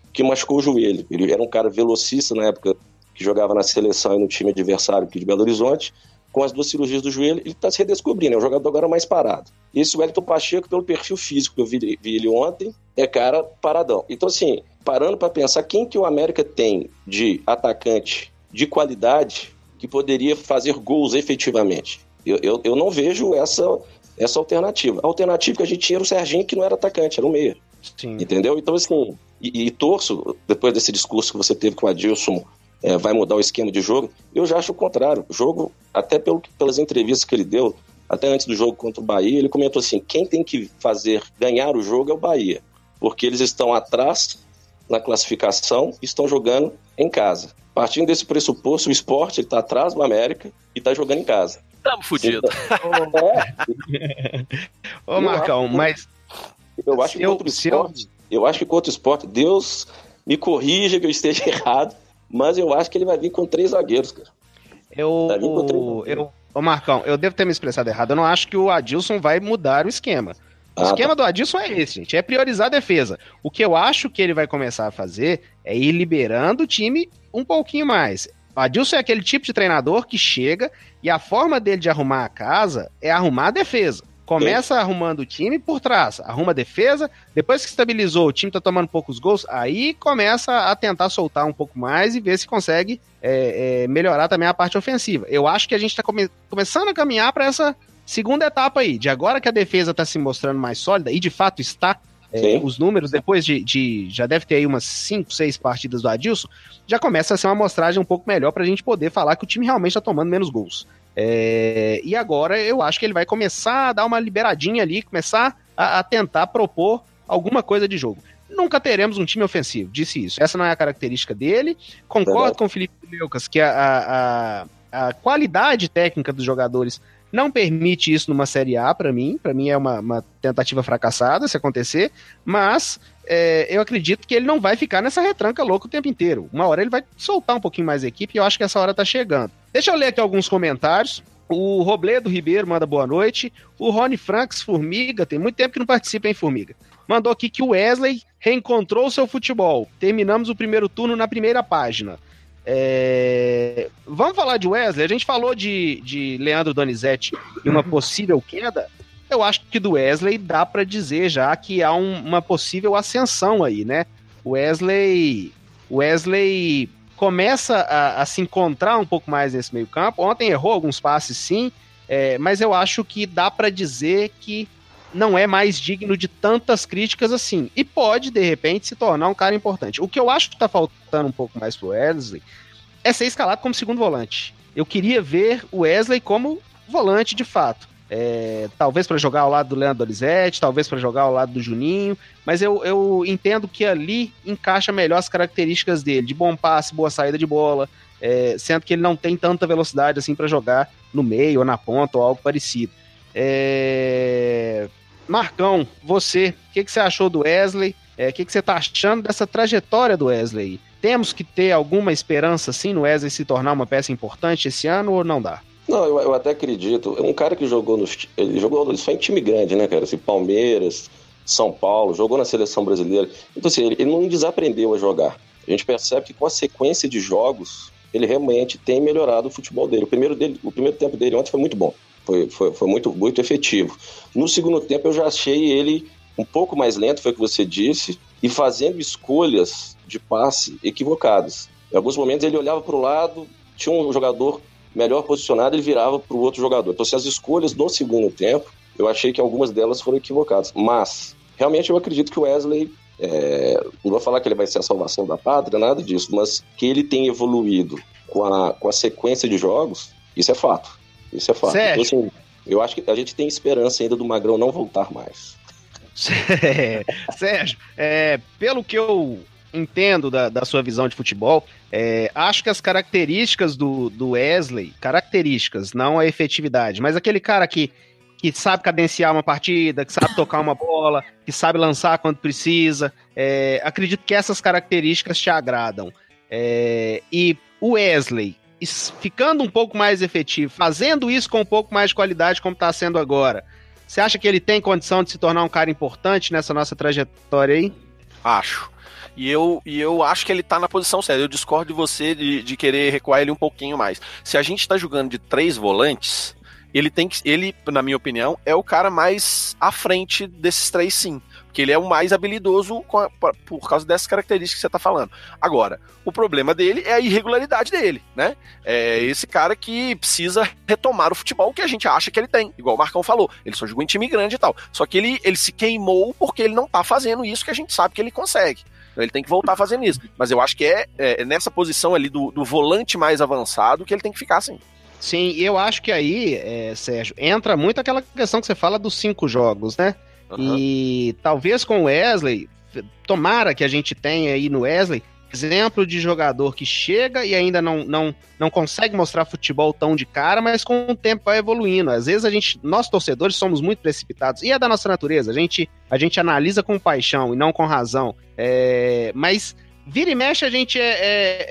que machucou o joelho. Ele era um cara velocista na época que jogava na seleção e no time adversário aqui de Belo Horizonte. Com as duas cirurgias do joelho, ele está se redescobrindo, é um jogador agora mais parado. Esse Wellington Pacheco, pelo perfil físico que eu vi, vi ele ontem, é cara paradão. Então, assim, parando para pensar, quem que o América tem de atacante de qualidade que poderia fazer gols efetivamente? Eu, eu, eu não vejo essa, essa alternativa. A alternativa que a gente tinha era o Serginho, que não era atacante, era um meia. Sim. Entendeu? Então, assim, e, e torço, depois desse discurso que você teve com o Adilson, É, vai mudar o esquema de jogo, eu já acho o contrário. O jogo, até pelo, pelas entrevistas que ele deu, até antes do jogo contra o Bahia, ele comentou assim, quem tem que fazer ganhar o jogo é o Bahia, porque eles estão atrás na classificação e estão jogando em casa. Partindo desse pressuposto, o Sport está atrás do América e está jogando em casa. Tamo fudido. Então, é... Ô, Marcão, eu mas... Eu acho que contra o Sport, eu acho que contra o Sport, Deus me corrija que eu esteja errado, mas eu acho que ele vai vir com três zagueiros, cara. Eu, vai vir com três zagueiros. eu, ô Marcão, eu devo ter me expressado errado. Eu não acho que o Adilson vai mudar o esquema. O ah, esquema tá. do Adilson é esse, gente. É priorizar a defesa. O que eu acho que ele vai começar a fazer é ir liberando o time um pouquinho mais. O Adilson é aquele tipo de treinador que chega e a forma dele de arrumar a casa é arrumar a defesa. Começa Sim. arrumando o time por trás, arruma a defesa, depois que estabilizou, o time tá tomando poucos gols, aí começa a tentar soltar um pouco mais e ver se consegue é, é, melhorar também a parte ofensiva. Eu acho que a gente tá come- começando a caminhar para essa segunda etapa aí, de agora que a defesa tá se mostrando mais sólida, e de fato está, é, os números, depois de, de, já deve ter aí umas cinco, seis partidas do Adilson, já começa a ser uma amostragem um pouco melhor pra gente poder falar que o time realmente tá tomando menos gols. É, e agora eu acho que ele vai começar a dar uma liberadinha ali, começar a, a tentar propor alguma coisa de jogo. Nunca teremos um time ofensivo, disse isso. Essa não é a característica dele. Concordo com o Felipe Leucas que a, a, a qualidade técnica dos jogadores não permite isso numa Série A, para mim. Para mim é uma, uma tentativa fracassada se acontecer, mas é, eu acredito que ele não vai ficar nessa retranca louca o tempo inteiro. Uma hora ele vai soltar um pouquinho mais a equipe e eu acho que essa hora tá chegando. Deixa eu ler aqui alguns comentários. O Robledo Ribeiro manda boa noite. O Rony Franks, Formiga, tem muito tempo que não participa, hein, Formiga? Mandou aqui que o Wesley reencontrou seu futebol. Terminamos o primeiro turno na primeira página. É... Vamos falar de Wesley? A gente falou de, de Leandro Donizete e uma possível queda. Eu acho que do Wesley dá para dizer já que há um, uma possível ascensão aí, né? O Wesley... Wesley... começa a, a se encontrar um pouco mais nesse meio campo. Ontem errou alguns passes, sim, é, mas eu acho que dá para dizer que não é mais digno de tantas críticas assim. E pode, de repente, se tornar um cara importante. O que eu acho que tá faltando um pouco mais pro Wesley é ser escalado como segundo volante. Eu queria ver o Wesley como volante de fato. É, talvez para jogar ao lado do Leandro Donizete, talvez para jogar ao lado do Juninho, mas eu, eu entendo que ali encaixa melhor as características dele, de bom passe, boa saída de bola, é, sendo que ele não tem tanta velocidade assim para jogar no meio ou na ponta ou algo parecido. É... Marcão, você, o que, que você achou do Wesley? O é, que, que você está achando dessa trajetória do Wesley? Temos que ter alguma esperança assim no Wesley se tornar uma peça importante esse ano ou não dá? Não, eu, eu até acredito. É um cara que jogou nos, ele jogou só em time grande, né, cara? Assim, Palmeiras, São Paulo, jogou na seleção brasileira. Então, assim, ele, ele não desaprendeu a jogar. A gente percebe que com a sequência de jogos, ele realmente tem melhorado o futebol dele. O primeiro, dele, o primeiro tempo dele ontem foi muito bom. Foi, foi, foi muito, muito efetivo. No segundo tempo, eu já achei ele um pouco mais lento, foi o que você disse, e fazendo escolhas de passe equivocadas. Em alguns momentos, ele olhava para o lado, tinha um jogador melhor posicionado, ele virava para o outro jogador. Então, assim, as escolhas no segundo tempo, eu achei que algumas delas foram equivocadas. Mas, realmente, eu acredito que o Wesley, é, não vou falar que ele vai ser a salvação da pátria, nada disso, mas que ele tem evoluído com a, com a sequência de jogos, isso é fato. Isso é fato. Então, assim, eu acho que a gente tem esperança ainda do Magrão não voltar mais. Sérgio, é, pelo que eu entendo da, da sua visão de futebol, é, acho que as características do, do Wesley, características, não a efetividade, mas aquele cara que, que sabe cadenciar uma partida, que sabe tocar uma bola, que sabe lançar quando precisa, é, acredito que essas características te agradam. É, e o Wesley, ficando um pouco mais efetivo, fazendo isso com um pouco mais de qualidade como está sendo agora, você acha que ele tem condição de se tornar um cara importante nessa nossa trajetória aí? Acho. E eu, e eu acho que ele tá na posição certa. Eu discordo de você de, de querer recuar ele um pouquinho mais. Se a gente tá jogando de três volantes, ele tem que. Ele, na minha opinião, é o cara mais à frente desses três, sim. Porque ele é o mais habilidoso com a, por causa dessas características que você tá falando. Agora, o problema dele é a irregularidade dele, né? É esse cara que precisa retomar o futebol que a gente acha que ele tem. Igual o Marcão falou, ele só jogou em time grande e tal. Só que ele, ele se queimou porque ele não tá fazendo isso que a gente sabe que ele consegue. Então ele tem que voltar fazendo isso. Mas eu acho que é, é nessa posição ali do, do volante mais avançado que ele tem que ficar assim. Sim, eu acho que aí, é, Sérgio, entra muito aquela questão que você fala dos cinco jogos, né? Uhum. E talvez com o Wesley, tomara que a gente tenha aí no Wesley exemplo de jogador que chega e ainda não, não, não consegue mostrar futebol tão de cara, mas com o tempo vai evoluindo. Às vezes a gente, nós torcedores, somos muito precipitados, e é da nossa natureza, a gente, a gente analisa com paixão e não com razão, é, mas vira e mexe a gente é, é,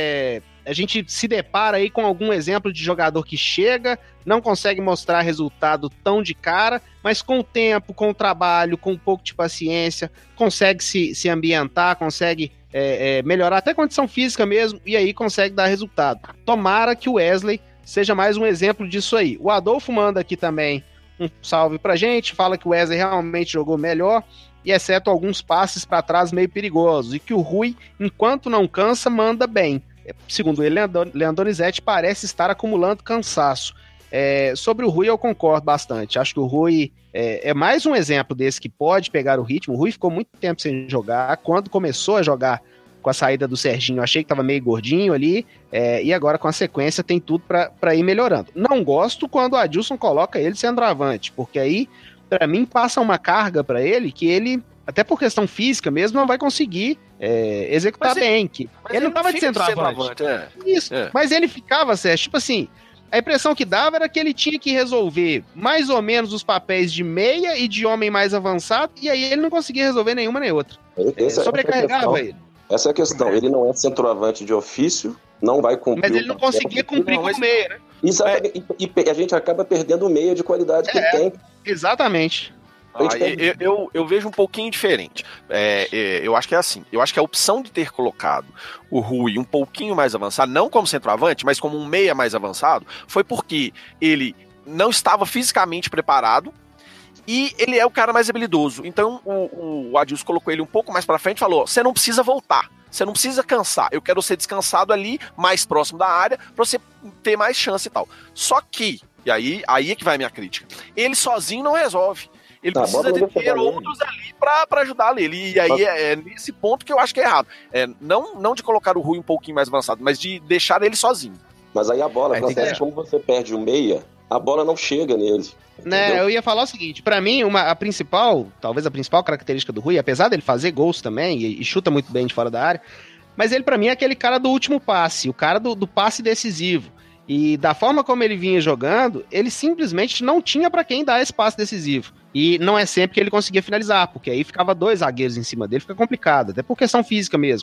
é a gente se depara aí com algum exemplo de jogador que chega, não consegue mostrar resultado tão de cara, mas com o tempo, com o trabalho, com um pouco de paciência, consegue se, se ambientar, consegue é, é, melhorar até a condição física mesmo, e aí consegue dar resultado. Tomara que o Wesley seja mais um exemplo disso aí. O Adolfo manda aqui também um salve pra gente, fala que o Wesley realmente jogou melhor, e exceto alguns passes para trás meio perigosos, e que o Rui, enquanto não cansa, manda bem. Segundo ele, Leandro Donizete parece estar acumulando cansaço. É, sobre o Rui eu concordo bastante. Acho que o Rui é, é mais um exemplo desse que pode pegar o ritmo. O Rui ficou muito tempo sem jogar. Quando começou a jogar com a saída do Serginho, eu achei que estava meio gordinho ali, é, e agora com a sequência tem tudo para ir melhorando. Não gosto quando o Adilson coloca ele centroavante, porque aí, para mim, passa uma carga para ele que ele, até por questão física mesmo, não vai conseguir é, executar mas bem. Ele, ele, ele não tava de centroavante. De centroavante é. Isso, é. Mas ele ficava, Sérgio, tipo assim, a impressão que dava era que ele tinha que resolver mais ou menos os papéis de meia e de homem mais avançado, e aí ele não conseguia resolver nenhuma nem outra. Essa, é, sobrecarregava essa ele. Essa é a questão. Ele não é centroavante de ofício, não vai cumprir. Mas ele não conseguia cumprir não, com o meia, né? Exatamente. É. E, e a gente acaba perdendo o meia de qualidade que é, ele tem. Exatamente. Ah, eu, eu, eu vejo um pouquinho diferente. É, é, eu acho que é assim. Eu acho que a opção de ter colocado o Rui um pouquinho mais avançado, não como centroavante, mas como um meia mais avançado, foi porque ele não estava fisicamente preparado e ele é o cara mais habilidoso. Então o, o Adilson colocou ele um pouco mais pra frente e falou: você não precisa voltar, você não precisa cansar, eu quero ser descansado ali, mais próximo da área, pra você ter mais chance e tal. Só que, e aí, aí é que vai a minha crítica, ele sozinho não resolve. Ele tá, precisa de ter outros ali pra, pra ajudar ele. E aí mas... é, é nesse ponto que eu acho que é errado. É, não, não de colocar o Rui um pouquinho mais avançado, mas de deixar ele sozinho. Mas aí a bola, aí processo, que... como você perde o meia, a bola não chega nele. Né, eu ia falar o seguinte, pra mim, uma, a principal, talvez a principal característica do Rui, apesar dele fazer gols também, e, e chuta muito bem de fora da área, mas ele pra mim é aquele cara do último passe, o cara do, do passe decisivo. E da forma como ele vinha jogando, ele simplesmente não tinha pra quem dar esse passe decisivo. E não é sempre que ele conseguia finalizar, porque aí ficava dois zagueiros em cima dele, fica complicado, até por questão física mesmo.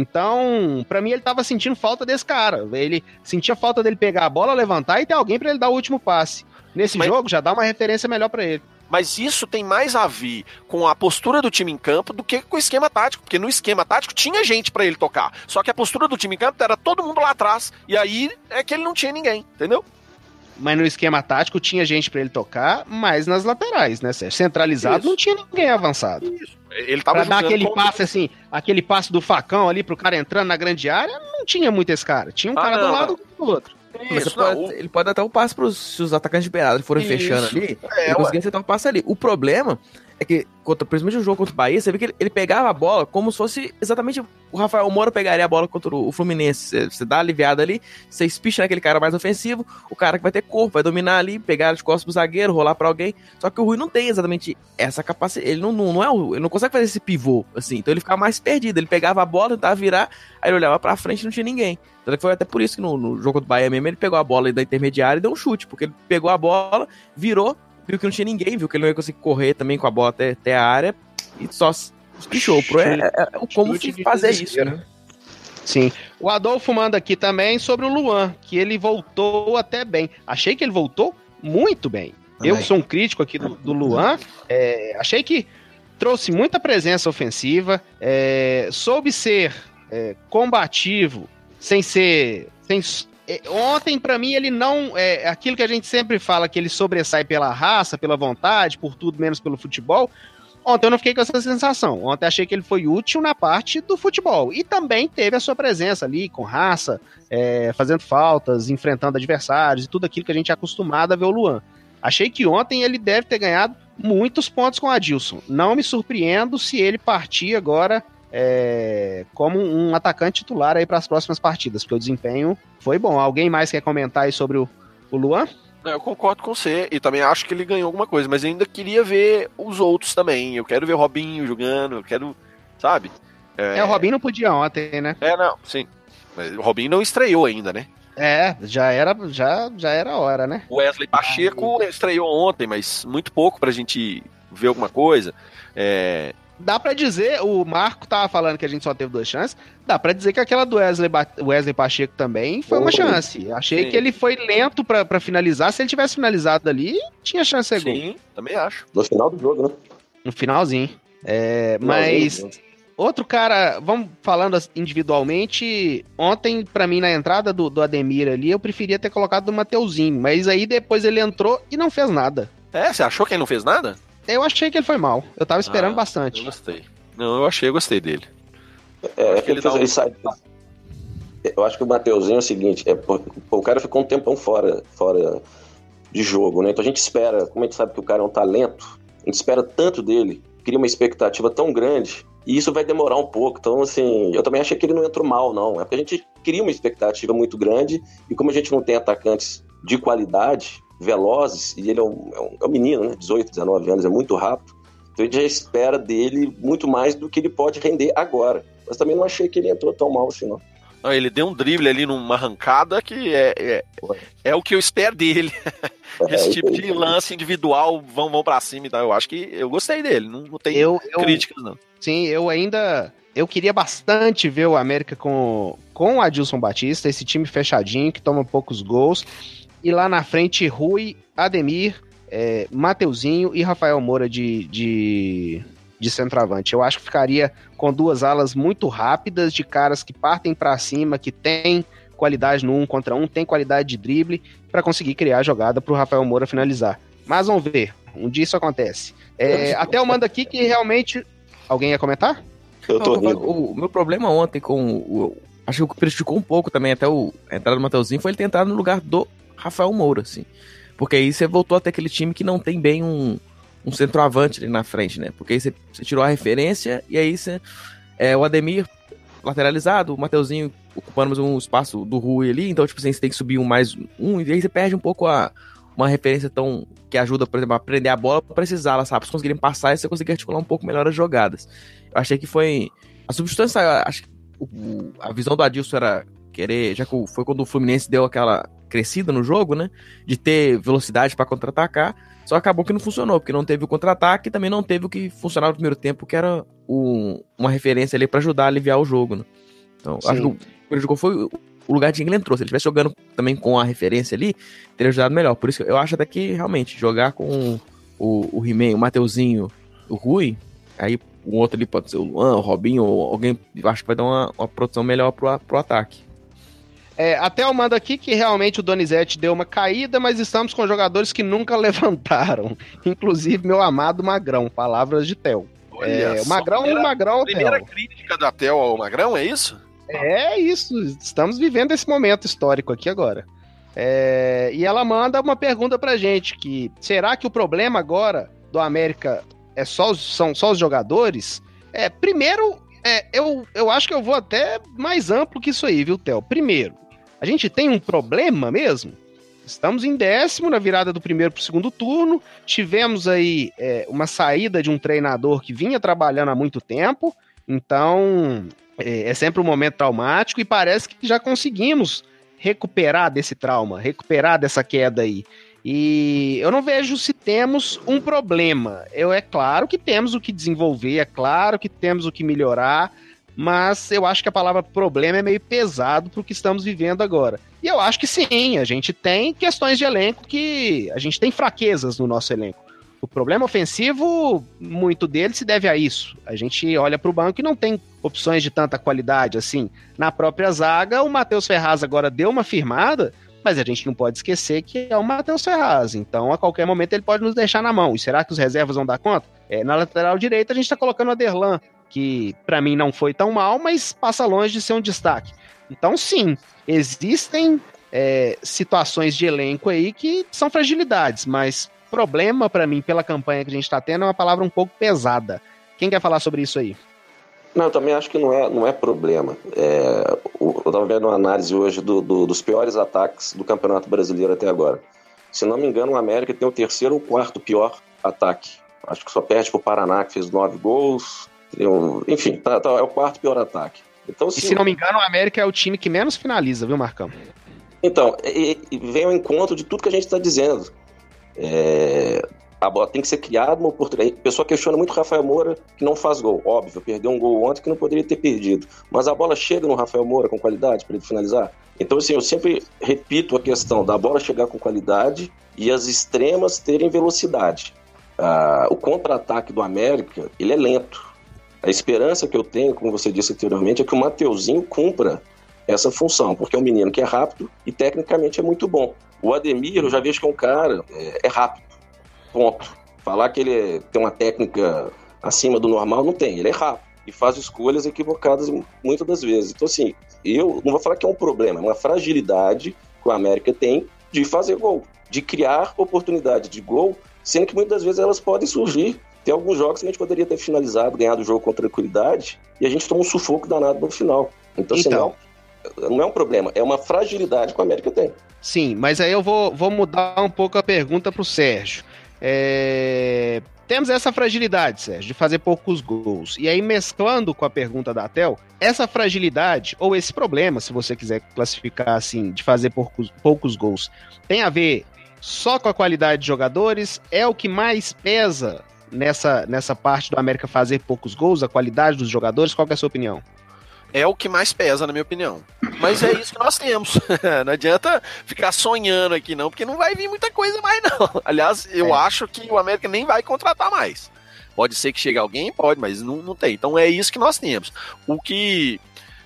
Então, pra mim, ele tava sentindo falta desse cara. Ele sentia falta dele pegar a bola, levantar e ter alguém pra ele dar o último passe. Nesse Mas... jogo, já dá uma referência melhor pra ele. Mas isso tem mais a ver com a postura do time em campo do que com o esquema tático, porque no esquema tático tinha gente pra ele tocar, só que a postura do time em campo era todo mundo lá atrás, e aí é que ele não tinha ninguém, entendeu? Mas no esquema tático tinha gente pra ele tocar, mas nas laterais, né, Sérgio? Centralizado isso. Não tinha ninguém avançado. Isso. Ele tava pra dar aquele passe assim, aquele passe do facão ali pro cara entrando na grande área, não tinha muito esse cara, tinha um ah, cara não, do lado do outro. Mas isso, pode, ele pode dar até um passe pros, se os atacantes de beirada forem isso. fechando ali, é, ele conseguia acertar um passe ali. O problema é que, contra, principalmente no jogo contra o Bahia, você vê que ele, ele pegava a bola como se fosse exatamente o Rafael Moura pegaria a bola contra o, o Fluminense. Você, você dá uma aliviada ali, você espicha naquele cara mais ofensivo, o cara que vai ter corpo, vai dominar ali, pegar de costas pro zagueiro, rolar pra alguém. Só que o Rui não tem exatamente essa capacidade, ele não, não, não é o, ele não consegue fazer esse pivô, assim, então ele ficava mais perdido, ele pegava a bola, tentava virar, aí ele olhava pra frente e não tinha ninguém. Então foi até por isso que no, no jogo do Bahia mesmo, ele pegou a bola da intermediária e deu um chute, porque ele pegou a bola, virou, viu que não tinha ninguém, viu que ele não ia conseguir correr também com a bola até, até a área, e só espichou. É, é, é como fazer isso, né? Sim. O Adolfo manda aqui também sobre o Luan, que ele voltou até bem. Achei que ele voltou muito bem. Também. Eu sou um crítico aqui do, do Luan, é, achei que trouxe muita presença ofensiva, é, soube ser é, combativo, sem ser... Sem, é, ontem, pra mim, ele não... É aquilo que a gente sempre fala, que ele sobressai pela raça, pela vontade, por tudo, menos pelo futebol. Ontem eu não fiquei com essa sensação. Ontem achei que ele foi útil na parte do futebol. E também teve a sua presença ali, com raça, é, fazendo faltas, enfrentando adversários e tudo aquilo que a gente é acostumado a ver o Luan. Achei que ontem ele deve ter ganhado muitos pontos com o Adilson. Não me surpreendo se ele partir agora é, como um atacante titular aí para as próximas partidas, porque o desempenho foi bom. Alguém mais quer comentar aí sobre o, o Luan? Eu concordo com você, e também acho que ele ganhou alguma coisa, mas eu ainda queria ver os outros também. Eu quero ver o Robinho jogando, eu quero, sabe? É, é o Robinho não podia ontem, né? É, não, sim. Mas o Robinho não estreou ainda, né? É, já era, já, já era a hora, né? O Wesley Pacheco ah, estreou ontem, mas muito pouco pra gente ver alguma coisa. É... Dá pra dizer, o Marco tava falando que a gente só teve duas chances, dá pra dizer que aquela do Wesley, Wesley Pacheco também foi uma chance. Achei Sim. que ele foi lento pra, pra finalizar, se ele tivesse finalizado ali, tinha chance de ser gol. Sim, também acho. No final do jogo, né? No finalzinho. É, mas... Outro cara, vamos falando individualmente, ontem, pra mim, na entrada do, do Ademir ali, eu preferia ter colocado o Mateuzinho, mas aí depois ele entrou e não fez nada. É, você achou que ele não fez nada? Eu achei que ele foi mal, eu tava esperando ah, bastante. Eu gostei. Não, eu achei, eu gostei dele. É, acho que ele, ele, um... ele sai... Eu acho que o Mateuzinho é o seguinte, é, pô, o cara ficou um tempão fora, fora de jogo, né? Então a gente espera, como a gente sabe que o cara é um talento, a gente espera tanto dele, cria uma expectativa tão grande, e isso vai demorar um pouco. Então, assim, eu também achei que ele não entrou mal, não. É porque a gente cria uma expectativa muito grande, e como a gente não tem atacantes de qualidade, velozes, e ele é um, é um, é um menino, né? dezoito, dezenove anos, é muito rápido. Então a gente já espera dele muito mais do que ele pode render agora. Mas também não achei que ele entrou tão mal assim, não. Não, ele deu um drible ali numa arrancada que é, é, é o que eu espero dele. Esse é, tipo de lance individual, vão, vão pra cima e tal. Eu acho que eu gostei dele, não, não tem eu, críticas, não. Sim, eu ainda... Eu queria bastante ver o América com, com o Adilson Batista, esse time fechadinho, que toma poucos gols. E lá na frente, Rui, Ademir, é, Mateuzinho e Rafael Moura de... de... de centroavante. Eu acho que ficaria com duas alas muito rápidas, de caras que partem para cima, que tem qualidade no um contra um, tem qualidade de drible, para conseguir criar a jogada pro Rafael Moura finalizar. Mas vamos ver, um dia isso acontece. É, até eu mando aqui que realmente... Alguém ia comentar? Eu tô Não, o, o meu problema ontem com o... Acho que prejudicou um pouco também, até o, a entrada do Mateuzinho, foi ele ter entrado no lugar do Rafael Moura, assim. Porque aí você voltou até aquele time que não tem bem um... um centroavante ali na frente, né? Porque aí você, você tirou a referência e aí você... É, o Ademir lateralizado, o Mateuzinho ocupando mais um espaço do Rui ali, então, tipo assim, você tem que subir um mais um, e aí você perde um pouco a, uma referência tão... que ajuda, por exemplo, a prender a bola pra precisar, sabe? Se conseguirem passar, e você conseguir articular um pouco melhor as jogadas. Eu achei que foi... A substituição, acho que o, a visão do Adilson era querer... Já que foi quando o Fluminense deu aquela crescida no jogo, né? De ter velocidade pra contra-atacar. Só acabou que não funcionou, porque não teve o contra-ataque e também não teve o que funcionava no primeiro tempo, que era o, uma referência ali pra ajudar a aliviar o jogo, né? Então, Sim. acho que o primeiro jogo foi o lugar de que ele entrou. Se ele estivesse jogando também com a referência ali, teria ajudado melhor. Por isso que eu acho até que, realmente, jogar com o, o He-Man, o Mateuzinho, o Rui, aí o outro ali pode ser o Luan, o Robinho, ou alguém, eu acho que vai dar uma, uma produção melhor pro, pro ataque. É, até eu mando aqui que realmente o Donizete deu uma caída, mas estamos com jogadores que nunca levantaram. Inclusive meu amado Magrão, palavras de Theo. É, o Magrão, primeira, o Magrão, a primeira Theo. Crítica da Theo ao Magrão, é isso? É isso, estamos vivendo esse momento histórico aqui agora. É, e ela manda uma pergunta pra gente, que será que o problema agora do América é só os, são só os jogadores? É, primeiro, é, eu, eu acho que eu vou até mais amplo que isso aí, viu, Theo? Primeiro, a gente tem um problema mesmo? Estamos em décimo na virada do primeiro para o segundo turno. Tivemos aí é, uma saída de um treinador que vinha trabalhando há muito tempo. Então, é, é sempre um momento traumático e parece que já conseguimos recuperar desse trauma, recuperar dessa queda aí. E eu não vejo se temos um problema. Eu, é claro que temos o que desenvolver, é claro que temos o que melhorar, mas eu acho que a palavra problema é meio pesado para o que estamos vivendo agora. E eu acho que sim, a gente tem questões de elenco que... A gente tem fraquezas no nosso elenco. O problema ofensivo, muito dele se deve a isso. A gente olha para o banco e não tem opções de tanta qualidade assim. Na própria zaga, o Matheus Ferraz agora deu uma firmada, mas a gente não pode esquecer que é o Matheus Ferraz. Então, a qualquer momento, ele pode nos deixar na mão. E será que os reservas vão dar conta? É, na lateral direita, a gente está colocando o Aderlan, que para mim não foi tão mal, mas passa longe de ser um destaque. Então, sim, existem é, situações de elenco aí que são fragilidades, mas problema para mim, pela campanha que a gente está tendo, é uma palavra um pouco pesada. Quem quer falar sobre isso aí? Não, eu também acho que não é, não é problema. É, eu estava vendo uma análise hoje do, do, dos piores ataques do Campeonato Brasileiro até agora. Se não me engano, o América tem o terceiro ou quarto pior ataque. Acho que só perde para o Paraná, que fez nove gols. Enfim, tá, tá, é o quarto pior ataque. Então, se... E se não me engano, o América é o time que menos finaliza, viu, Marcão? Então, e, e vem ao encontro de tudo que a gente está dizendo. É... A bola tem que ser criada uma oportunidade. A pessoa questiona muito o Rafael Moura, que não faz gol. Óbvio, perdeu um gol ontem que não poderia ter perdido. Mas a bola chega no Rafael Moura com qualidade para ele finalizar? Então, assim, eu sempre repito a questão da bola chegar com qualidade e as extremas terem velocidade. Ah, o contra-ataque do América, ele é lento. A esperança que eu tenho, como você disse anteriormente, é que o Mateuzinho cumpra essa função, porque é um menino que é rápido e tecnicamente é muito bom. O Ademir, eu já vejo que é um cara, é, é rápido. Ponto. Falar que ele tem uma técnica acima do normal, não tem. Ele é rápido e faz escolhas equivocadas muitas das vezes. Então, assim, eu não vou falar que é um problema, é uma fragilidade que o América tem de fazer gol, de criar oportunidade de gol, sendo que muitas vezes elas podem surgir. Tem alguns jogos que a gente poderia ter finalizado, ganhado o jogo com tranquilidade, e a gente toma um sufoco danado no final. Então, assim, então não, não é um problema, é uma fragilidade que o América tem. Sim, mas aí eu vou, vou mudar um pouco a pergunta para o Sérgio. É... Temos essa fragilidade, Sérgio, de fazer poucos gols. E aí, mesclando com a pergunta da Tel, essa fragilidade, ou esse problema, se você quiser classificar assim, de fazer poucos, poucos gols, tem a ver só com a qualidade de jogadores? É o que mais pesa nessa, nessa parte do América fazer poucos gols, a qualidade dos jogadores? Qual que é a sua opinião? É o que mais pesa, na minha opinião. Mas é isso que nós temos. Não adianta ficar sonhando aqui, não, porque não vai vir muita coisa mais, não. Aliás, eu é. acho que o América nem vai contratar mais. Pode ser que chegue alguém, pode, mas não, não tem. Então é isso que nós temos. O que,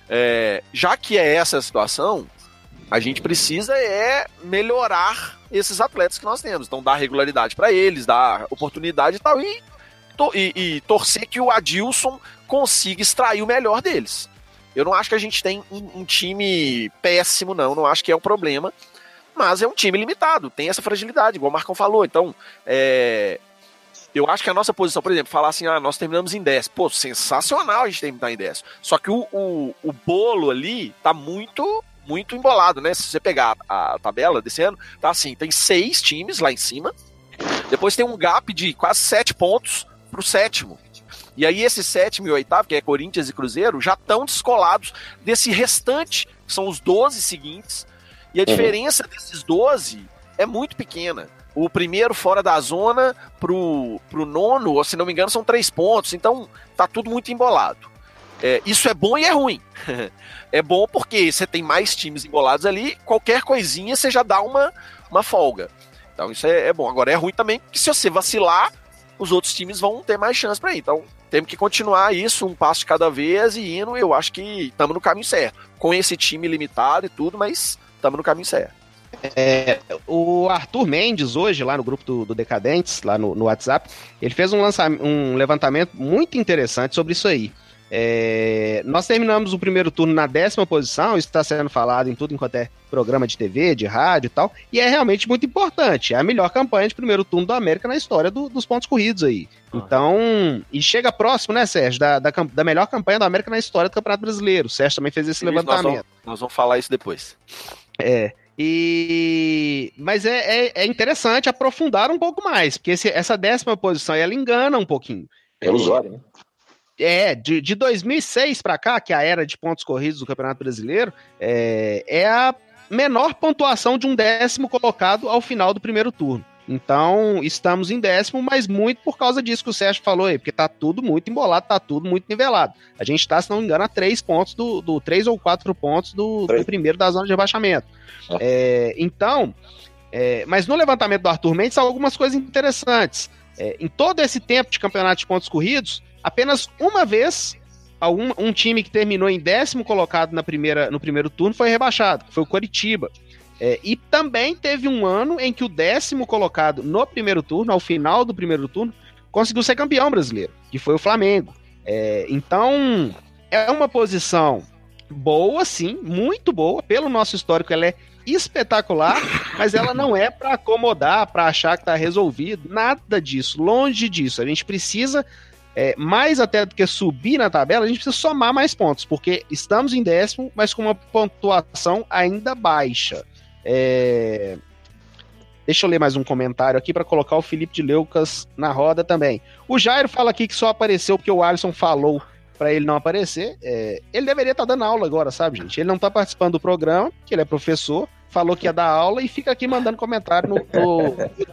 é, já que é essa a situação, a gente precisa é melhorar esses atletas que nós temos. Então dar regularidade para eles, dar oportunidade e tal, e, to, e, e torcer que o Adilson consiga extrair o melhor deles. Eu não acho que a gente tem um, um time péssimo, não. Não acho que é um problema. Mas é um time limitado. Tem essa fragilidade, igual o Marcão falou. Então, é... eu acho que a nossa posição, por exemplo, falar assim, ah, nós terminamos em décimo. Pô, sensacional a gente terminar em décimo. Só que o, o, o bolo ali tá muito, muito embolado, né? Se você pegar a, a tabela desse ano, tá assim, tem seis times lá em cima. Depois tem um gap de quase sete pontos pro sétimo. E aí esse sétimo e oitavo, que é Corinthians e Cruzeiro, já estão descolados desse restante, que são os doze seguintes. E a diferença desses doze é muito pequena. O primeiro fora da zona pro, pro nono, ou se não me engano, são três pontos. Então tá tudo muito embolado. É, isso é bom e é ruim. É bom porque você tem mais times embolados ali, qualquer coisinha você já dá uma, uma folga. Então isso é, é bom. Agora é ruim também, porque se você vacilar, os outros times vão ter mais chance para ir. Então temos que continuar isso, um passo de cada vez e indo. Eu acho que estamos no caminho certo. Com esse time limitado e tudo, mas estamos no caminho certo. É, o Arthur Mendes, hoje, lá no grupo do, do Decadentes, lá no, no WhatsApp, ele fez um, lançamento, um levantamento muito interessante sobre isso aí. É, nós terminamos o primeiro turno na décima posição, isso está sendo falado em tudo enquanto é programa de T V, de rádio e tal, e é realmente muito importante, é a melhor campanha de primeiro turno do América na história do, dos pontos corridos aí. Então, e chega próximo, né, Sérgio, da, da, da melhor campanha do América na história do Campeonato Brasileiro. O Sérgio também fez esse isso, levantamento. Nós vamos, nós vamos falar isso depois. É, e... mas é, é, é interessante aprofundar um pouco mais, porque esse, essa décima posição, ela engana um pouquinho. É ilusório, né? É, de, de dois mil e seis para cá, que é a era de pontos corridos do Campeonato Brasileiro, é, é a menor pontuação de um décimo colocado ao final do primeiro turno. Então, estamos em décimo, mas muito por causa disso que o Sérgio falou aí, porque tá tudo muito embolado, tá tudo muito nivelado. A gente tá, se não me engano, a três pontos do, do três ou quatro pontos do, do primeiro da zona de rebaixamento. É, então, é, mas no levantamento do Arthur Mendes são algumas coisas interessantes. É, em todo esse tempo de campeonato de pontos corridos, apenas uma vez algum, um time que terminou em décimo colocado na primeira, no primeiro turno foi rebaixado, que foi o Coritiba. É, e também teve um ano em que o décimo colocado no primeiro turno, ao final do primeiro turno, conseguiu ser campeão brasileiro, que foi o Flamengo. É, então, é uma posição boa, sim, muito boa. Pelo nosso histórico, ela é espetacular, mas ela não é para acomodar, para achar que está resolvido. Nada disso, longe disso. A gente precisa, é, mais até do que subir na tabela, a gente precisa somar mais pontos, porque estamos em décimo, mas com uma pontuação ainda baixa. É... Deixa eu ler mais um comentário aqui para colocar o Felipe de Leucas na roda também. O Jairo fala aqui que só apareceu porque o Alisson falou para ele não aparecer. É... Ele deveria estar tá dando aula agora, sabe, gente? Ele não está participando do programa, que ele é professor, falou que ia dar aula e fica aqui mandando comentário no... no...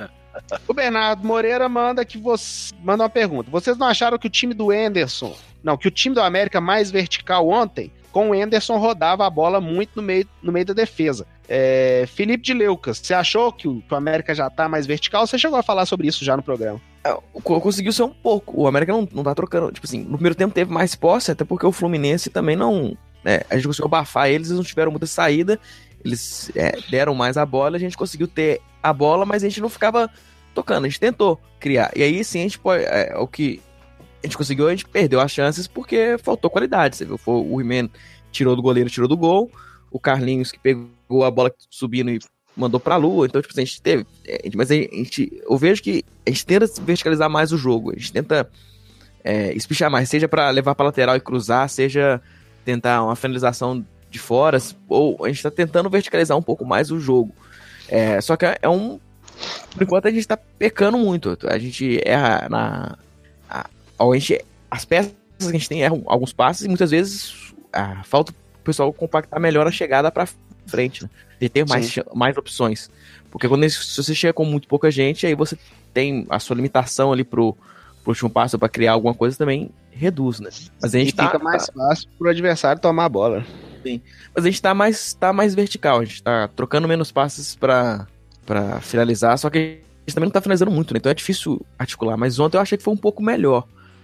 O Bernardo Moreira manda que você manda uma pergunta. Vocês não acharam que o time do Anderson, não, que o time do América mais vertical ontem, com o Anderson rodava a bola muito no meio, no meio da defesa? É, Felipe de Leucas, você achou que o, que o América já tá mais vertical? Você chegou a falar sobre isso já no programa? É, conseguiu ser um pouco. O América não, não tá trocando. Tipo assim, no primeiro tempo teve mais posse, até porque o Fluminense também não. É, a gente conseguiu abafar eles, eles não tiveram muita saída. Eles é, deram mais a bola, a gente conseguiu ter a bola, mas a gente não ficava tocando, a gente tentou criar. E aí sim, a gente pode. É, o que a gente conseguiu, a gente perdeu as chances porque faltou qualidade. Você viu? Foi, o He-Man tirou do goleiro, tirou do gol. O Carlinhos que pegou a bola subindo e mandou pra lua. Então, tipo assim, a gente teve. É, mas a gente, eu vejo que a gente tenta verticalizar mais o jogo. A gente tenta é, espichar mais, seja pra levar pra lateral e cruzar, seja tentar uma finalização de fora, ou a gente tá tentando verticalizar um pouco mais o jogo. É, só que é um. Por enquanto a gente tá pecando muito. A gente erra na. A, a gente, as peças que a gente tem erram alguns passes e muitas vezes a, falta o pessoal compactar melhor a chegada pra frente, né? De ter mais, mais opções. Porque quando se você chega com muito pouca gente, aí você tem a sua limitação ali pro, pro último passo pra criar alguma coisa também reduz, né? Mas a gente e tá, fica mais tá... fácil pro adversário tomar a bola. Sim. Mas a gente tá mais, tá mais vertical, a gente tá trocando menos passes pra, pra finalizar, só que a gente também não tá finalizando muito, né? Então é difícil articular. Mas ontem eu achei que foi um pouco melhor.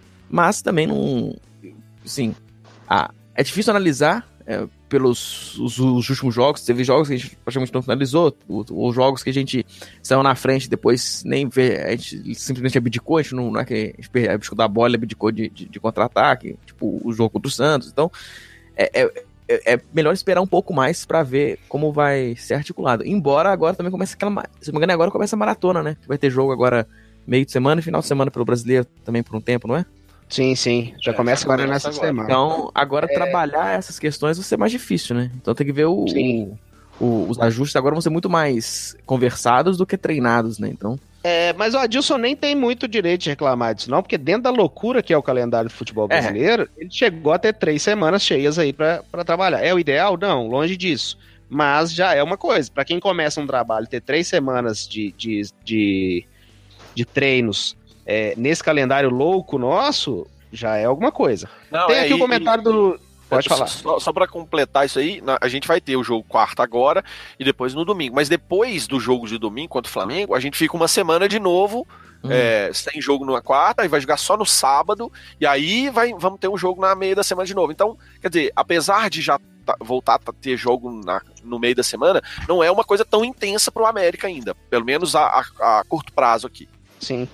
Mas também não... Assim, ah, é difícil analisar é, pelos os, os últimos jogos. Teve jogos que a gente praticamente não finalizou, os jogos que a gente saiu na frente, depois nem vê, a gente simplesmente abdicou, a gente não, não é que a gente abdicou da bola, abdicou de, de, de contra-ataque, tipo o jogo contra o Santos. Então, é... é é melhor esperar um pouco mais pra ver como vai ser articulado. Embora agora também comece aquela... Se não me engano, agora começa a maratona, né? Vai ter jogo agora meio de semana e final de semana pelo Brasileiro também por um tempo, não é? Sim, sim. Já é, começa agora nessa agora. semana. Então, agora é... trabalhar essas questões vai ser mais difícil, né? Então tem que ver o, o, o, os ajustes agora vão ser muito mais conversados do que treinados, né? Então... É, mas o Adilson nem tem muito direito de reclamar disso, não, porque dentro da loucura que é o calendário do futebol brasileiro, é. ele chegou a ter três semanas cheias aí pra, pra trabalhar. É o ideal? Não, longe disso. Mas já é uma coisa. Pra quem começa um trabalho, ter três semanas de, de, de, de treinos é, nesse calendário louco nosso, já é alguma coisa. Não, tem é, aqui o comentário e... do... Pode falar. Só, só para completar isso aí, a gente vai ter o jogo quarta agora e depois no domingo. Mas depois do jogo de domingo contra o Flamengo, a gente fica uma semana de novo, hum. é, sem jogo na quarta, e vai jogar só no sábado, e aí vai, vamos ter um jogo na meio da semana de novo. Então, quer dizer, apesar de já tá, voltar a ter jogo na, no meio da semana, não é uma coisa tão intensa pro América ainda, pelo menos a, a, a curto prazo aqui. Sim.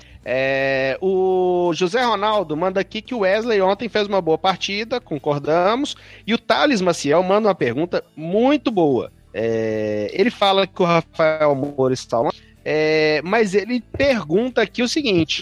É, o José Ronaldo manda aqui que o Wesley ontem fez uma boa partida, concordamos, e o Thales Maciel manda uma pergunta muito boa. É, ele fala que o Rafael Moura está lá, é, mas ele pergunta aqui o seguinte: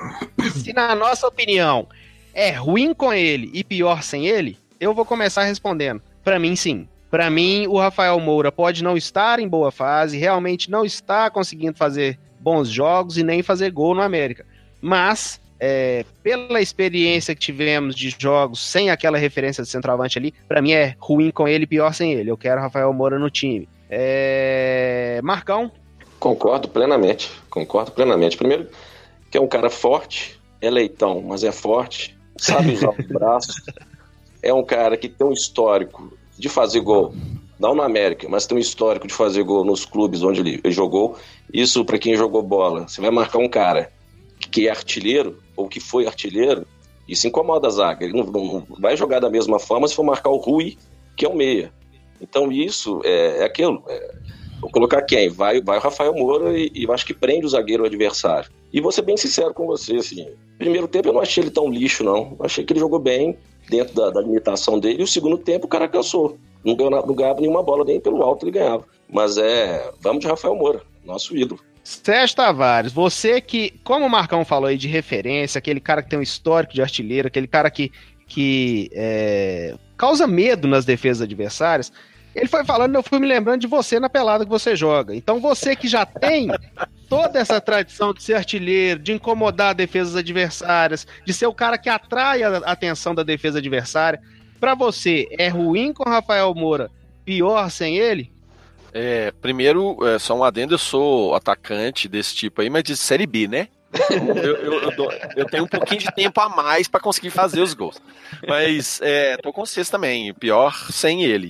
se na nossa opinião é ruim com ele e pior sem ele, eu vou começar respondendo. Para mim, sim. Para mim, o Rafael Moura pode não estar em boa fase, realmente não está conseguindo fazer bons jogos e nem fazer gol no América. Mas, é, pela experiência que tivemos de jogos sem aquela referência de centroavante ali, pra mim é ruim com ele e pior sem ele. Eu quero Rafael Moura no time. É... Marcão? Concordo plenamente. Concordo plenamente. Primeiro, que é um cara forte, é leitão, mas é forte, sabe usar os braços. É um cara que tem um histórico de fazer gol. Não no América, mas tem um histórico de fazer gol nos clubes onde ele jogou. Isso para quem jogou bola. Você vai marcar um cara que é artilheiro, ou que foi artilheiro, isso incomoda a zaga. Ele não, não vai jogar da mesma forma se for marcar o Rui, que é o meia. Então isso é, é aquilo. É, vou colocar quem? Vai, vai o Rafael Moura e, e eu acho que prende o zagueiro adversário. E vou ser bem sincero com você, assim, primeiro tempo eu não achei ele tão lixo, não. Eu achei que ele jogou bem dentro da, da limitação dele, e o segundo tempo o cara cansou. Não, ganhou, não ganhava nenhuma bola, nem pelo alto ele ganhava. Mas é, vamos de Rafael Moura, nosso ídolo. Sérgio Tavares, você que, como o Marcão falou aí de referência, aquele cara que tem um histórico de artilheiro, aquele cara que, que é, causa medo nas defesas adversárias, ele foi falando, eu fui me lembrando de você na pelada que você joga. Então você que já tem toda essa tradição de ser artilheiro, de incomodar defesas adversárias, de ser o cara que atrai a atenção da defesa adversária, pra você, é ruim com o Rafael Moura, pior sem ele? É, primeiro, é, só um adendo, eu sou atacante desse tipo aí, mas de Série B, né? Eu, eu, eu, dou, eu tenho um pouquinho de tempo a mais para conseguir fazer os gols. Mas é, tô com vocês também, pior sem ele.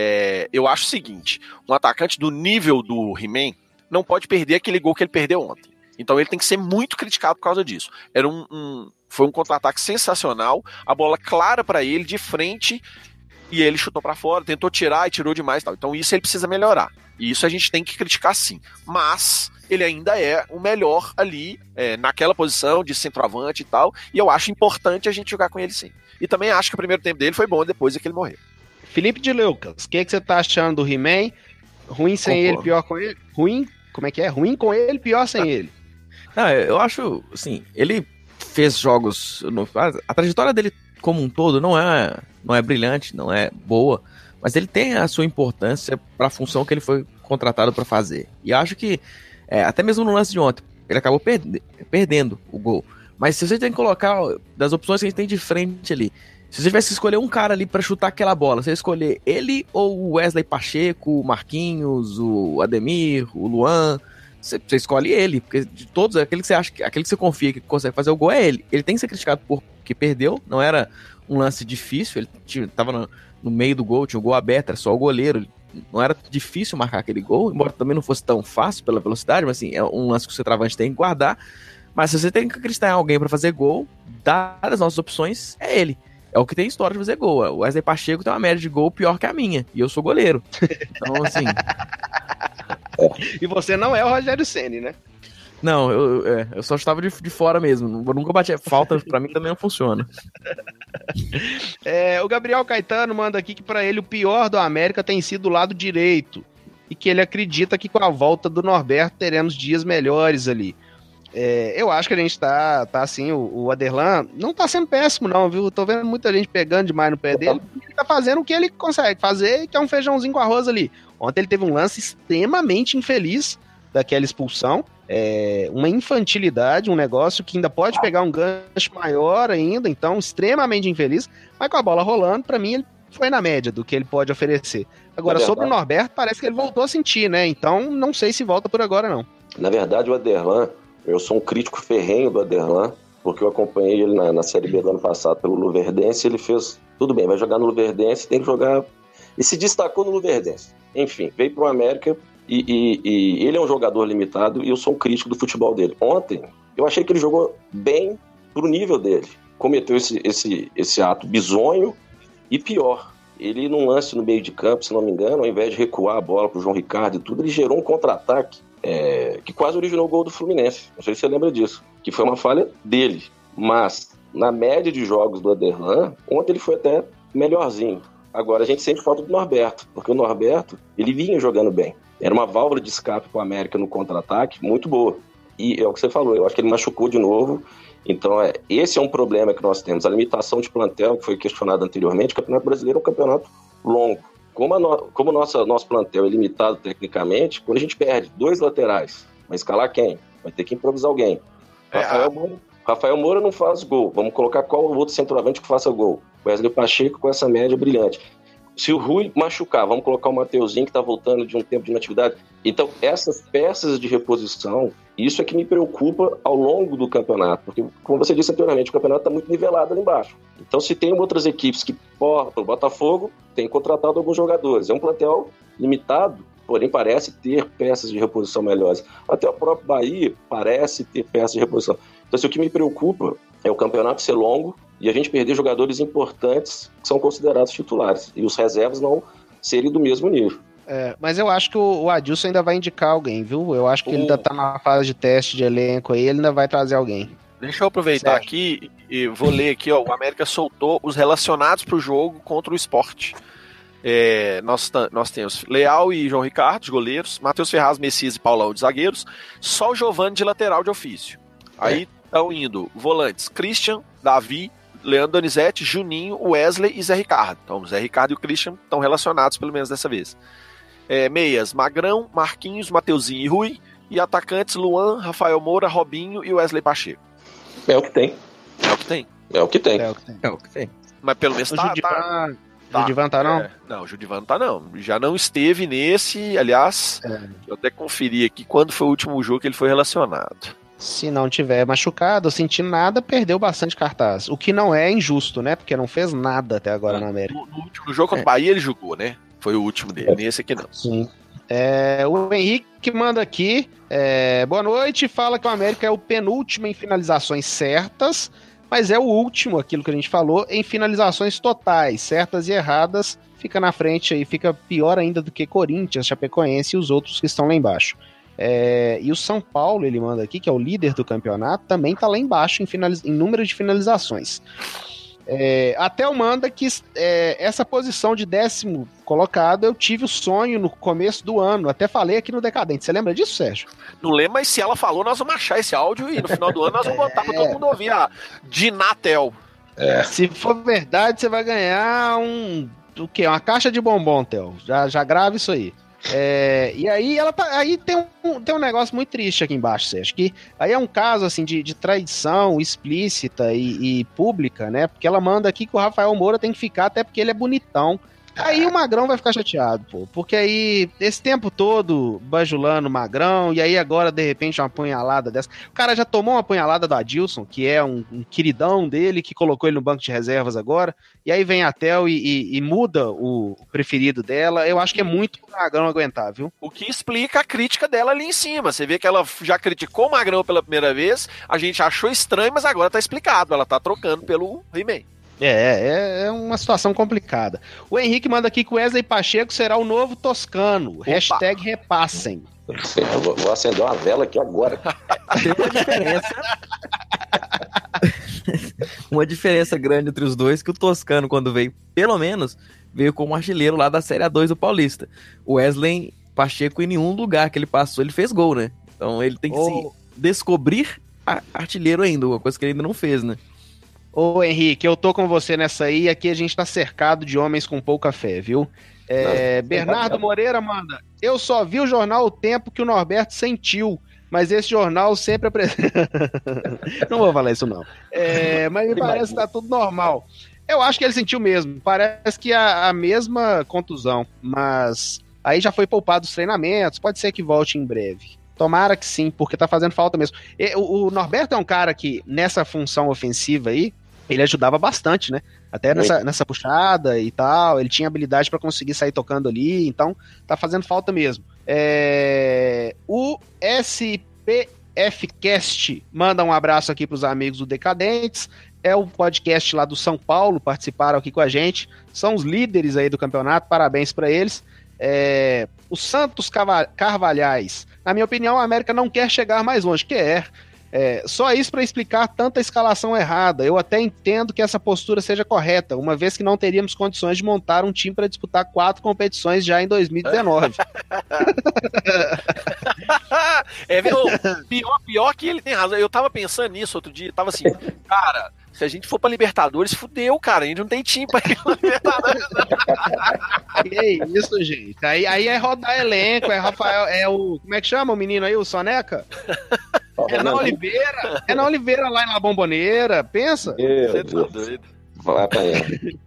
É, eu acho o seguinte, um atacante do nível do He-Man não pode perder aquele gol que ele perdeu ontem. Então ele tem que ser muito criticado por causa disso. Era um, um, foi um contra-ataque sensacional, a bola clara para ele, de frente, e ele chutou pra fora, tentou tirar e tirou demais. Tal. Então isso ele precisa melhorar. E isso a gente tem que criticar sim. Mas ele ainda é o melhor ali, é, naquela posição de centroavante e tal. E eu acho importante a gente jogar com ele sim. E também acho que o primeiro tempo dele foi bom depois de que ele morreu. Felipe de Lucas, o que, que você tá achando do He-Man? Ruim sem Concordo. ele, pior com ele? Ruim, como é que é? Ruim com ele, pior sem ele. Não, eu acho, assim, ele fez jogos... No, a trajetória dele como um todo não é, não é brilhante, não é boa, mas ele tem a sua importância para a função que ele foi contratado para fazer. E acho que, é, até mesmo no lance de ontem, ele acabou perde- perdendo o gol. Mas se você tem que colocar, das opções que a gente tem de frente ali, se você tivesse que escolher um cara ali para chutar aquela bola, você ia escolher ele ou o Wesley Pacheco, o Marquinhos, o Ademir, o Luan... Você, você escolhe ele, porque de todos, aquele que você acha, aquele que você confia que consegue fazer o gol é ele. Ele tem que ser criticado porque perdeu, não era um lance difícil, ele tinha, tava no, no meio do gol, tinha o gol aberto, era só o goleiro, não era difícil marcar aquele gol, embora também não fosse tão fácil pela velocidade, mas assim, é um lance que o centroavante tem que guardar. Mas se você tem que acreditar em alguém para fazer gol, dadas as nossas opções, é ele. É o que tem história de fazer gol. O Wesley Pacheco tem uma média de gol pior que a minha, e eu sou goleiro. Então, assim... E você não é o Rogério Ceni, né? Não, eu, eu, eu só estava de, de fora mesmo. Eu nunca bati falta, pra mim também não funciona. É, o Gabriel Caetano manda aqui que pra ele o pior do América tem sido o lado direito. E que ele acredita que com a volta do Norberto teremos dias melhores ali. É, eu acho que a gente tá, tá assim, o, o Aderlan não tá sendo péssimo não, viu? Tô vendo muita gente pegando demais no pé dele. Ele tá fazendo o que ele consegue fazer, que é um feijãozinho com arroz ali. Ontem ele teve um lance extremamente infeliz daquela expulsão, é, uma infantilidade, um negócio que ainda pode pegar um gancho maior ainda, então extremamente infeliz, mas com a bola rolando, pra mim ele foi na média do que ele pode oferecer. Agora, sobre o Norberto, parece que ele voltou a sentir, né? Então não sei se volta por agora não. Na verdade, o Aderlan, eu sou um crítico ferrenho do Aderlan, porque eu acompanhei ele na, na Série B do ano passado pelo Luverdense, ele fez, tudo bem, vai jogar no Luverdense, tem que jogar, e se destacou no Luverdense. Enfim, veio para o América e, e, e ele é um jogador limitado e eu sou um crítico do futebol dele. Ontem, eu achei que ele jogou bem pro nível dele. Cometeu esse, esse, esse ato bizonho e pior. Ele, num lance no meio de campo, se não me engano, ao invés de recuar a bola pro João Ricardo e tudo, ele gerou um contra-ataque é, que quase originou o gol do Fluminense. Não sei se você lembra disso. Que foi uma falha dele. Mas, na média de jogos do Aderlan, ontem ele foi até melhorzinho. Agora, a gente sente falta do Norberto, porque o Norberto, ele vinha jogando bem. Era uma válvula de escape para o América no contra-ataque muito boa. E é o que você falou, eu acho que ele machucou de novo. Então, é, esse é um problema que nós temos. A limitação de plantel, que foi questionado anteriormente, o Campeonato Brasileiro é um campeonato longo. Como o no, como nossa, nosso plantel é limitado tecnicamente, quando a gente perde dois laterais, vai escalar quem? Vai ter que improvisar alguém. É, Rafael, Moura, Rafael Moura não faz gol. Vamos colocar qual o outro centroavante que faça gol? Wesley Pacheco com essa média brilhante. Se o Rui machucar, vamos colocar o Mateuzinho que está voltando de um tempo de inatividade. Então, essas peças de reposição, isso é que me preocupa ao longo do campeonato. Porque, como você disse anteriormente, o campeonato está muito nivelado ali embaixo. Então, se tem outras equipes que, porra, o Botafogo tem contratado alguns jogadores. É um plantel limitado porém parece ter peças de reposição melhores. Até o próprio Bahia parece ter peças de reposição. Então, assim, o que me preocupa é o campeonato ser longo e a gente perder jogadores importantes que são considerados titulares, e os reservas não serem do mesmo nível. É, mas eu acho que o, o Adilson ainda vai indicar alguém, viu? Eu acho que o... ele ainda tá na fase de teste de elenco aí, ele ainda vai trazer alguém. Deixa eu aproveitar certo. aqui e vou ler aqui, ó, o América soltou os relacionados pro jogo contra o Sport. É, nós, nós temos Leal e João Ricardo, de goleiros, Matheus Ferraz, Messias e Paulão, de zagueiros, só o Giovani de lateral de ofício. Aí estão é. indo volantes Christian, Davi, Leandro Donizete, Juninho, Wesley e Zé Ricardo. Então, o Zé Ricardo e o Christian estão relacionados, pelo menos dessa vez. É, meias, Magrão, Marquinhos, Mateuzinho e Rui. E atacantes, Luan, Rafael Moura, Robinho e Wesley Pacheco. É o que tem. É o que tem. É o que tem. É o que tem. É o que tem. Mas pelo menos o tá... Judivan, tá, tá. Judivan tá não? É, não, o Judivan não tá não. Já não esteve nesse, aliás, é. eu até conferi aqui quando foi o último jogo que ele foi relacionado. Se não tiver machucado, sentindo nada, perdeu bastante cartaz. O que não é injusto, né? Porque não fez nada até agora é. na América. No, no último jogo contra o é. Bahia ele jogou, né? Foi o último dele, nesse aqui não. Sim. É, o Henrique manda aqui, é, boa noite, fala que o América é o penúltimo em finalizações certas, mas é o último, aquilo que a gente falou, em finalizações totais, certas e erradas, fica na frente aí, fica pior ainda do que Corinthians, Chapecoense e os outros que estão lá embaixo. É, e o São Paulo, ele manda aqui, que é o líder do campeonato, também está lá embaixo em, finaliz... em número de finalizações. É, até o manda que é, essa posição de décimo colocado eu tive o sonho no começo do ano, até falei aqui no Decadente. Você lembra disso, Sérgio? Não lembro, mas se ela falou, nós vamos achar esse áudio e no final do ano nós vamos botar é... pra todo mundo ouvir a Dinatel. É. Se for verdade, você vai ganhar um o quê? Uma caixa de bombom, Theo. Já, já grava isso aí. É, e aí ela tá, aí tem um, tem um negócio muito triste aqui embaixo, Sérgio, que aí é um caso assim de, de traição explícita e, e pública, né? Porque ela manda aqui que o Rafael Moura tem que ficar até porque ele é bonitão. Aí o Magrão vai ficar chateado, pô, porque aí esse tempo todo bajulando o Magrão, e aí agora de repente uma apunhalada dessa. O cara já tomou uma apunhalada do Adilson, que é um, um queridão dele, que colocou ele no banco de reservas agora, e aí vem a Tel e, e, e muda o preferido dela. Eu acho que é muito pro Magrão aguentar, viu? O que explica a crítica dela ali em cima. Você vê que ela já criticou o Magrão pela primeira vez, a gente achou estranho, mas agora tá explicado, ela tá trocando pelo He-Man. É, é uma situação complicada. O Henrique manda aqui que o Wesley Pacheco será o novo Toscano. Opa. Hashtag repassem. Eu vou, vou acender uma vela aqui agora. Tem uma diferença. Uma diferença grande entre os dois, que o Toscano, quando veio, pelo menos, veio como artilheiro lá da Série A dois do Paulista. O Wesley Pacheco, em nenhum lugar que ele passou, ele fez gol, né? Então ele tem que oh. se descobrir artilheiro ainda, uma coisa que ele ainda não fez, né? Ô Henrique, eu tô com você nessa aí, aqui a gente tá cercado de homens com pouca fé, viu? É, não, Bernardo não. Moreira manda, eu só vi o jornal O Tempo que o Norberto sentiu, mas esse jornal sempre apresenta... Não vou falar isso não, é, mas me parece que tá tudo normal. Eu acho que ele sentiu mesmo, parece que a, a mesma contusão, mas aí já foi poupado dos treinamentos, pode ser que volte em breve. Tomara que sim, porque tá fazendo falta mesmo. E, o, o Norberto é um cara que, nessa função ofensiva aí, ele ajudava bastante, né? Até nessa, nessa puxada e tal, ele tinha habilidade para conseguir sair tocando ali, então tá fazendo falta mesmo. É... O S P F Cast manda um abraço aqui pros amigos do Decadentes, é o podcast lá do São Paulo, participaram aqui com a gente, são os líderes aí do campeonato, parabéns para eles. É... O Santos Carvalhais, na minha opinião, a América não quer chegar mais longe, quer. É, só isso para explicar tanta escalação errada. Eu até entendo que essa postura seja correta, uma vez que não teríamos condições de montar um time para disputar quatro competições já em dois mil e dezenove. É, pior, pior que ele tem razão. Eu tava pensando nisso outro dia, tava assim, cara, se a gente for pra Libertadores, fudeu, cara, a gente não tem time pra ir pra Libertadores. Que isso, gente. Aí, aí é rodar elenco, é Rafael, é o, como é que chama o menino aí, o Soneca? É na Oliveira, é na Oliveira lá na Bomboneira, pensa? Você tá doido. Vai pra ele.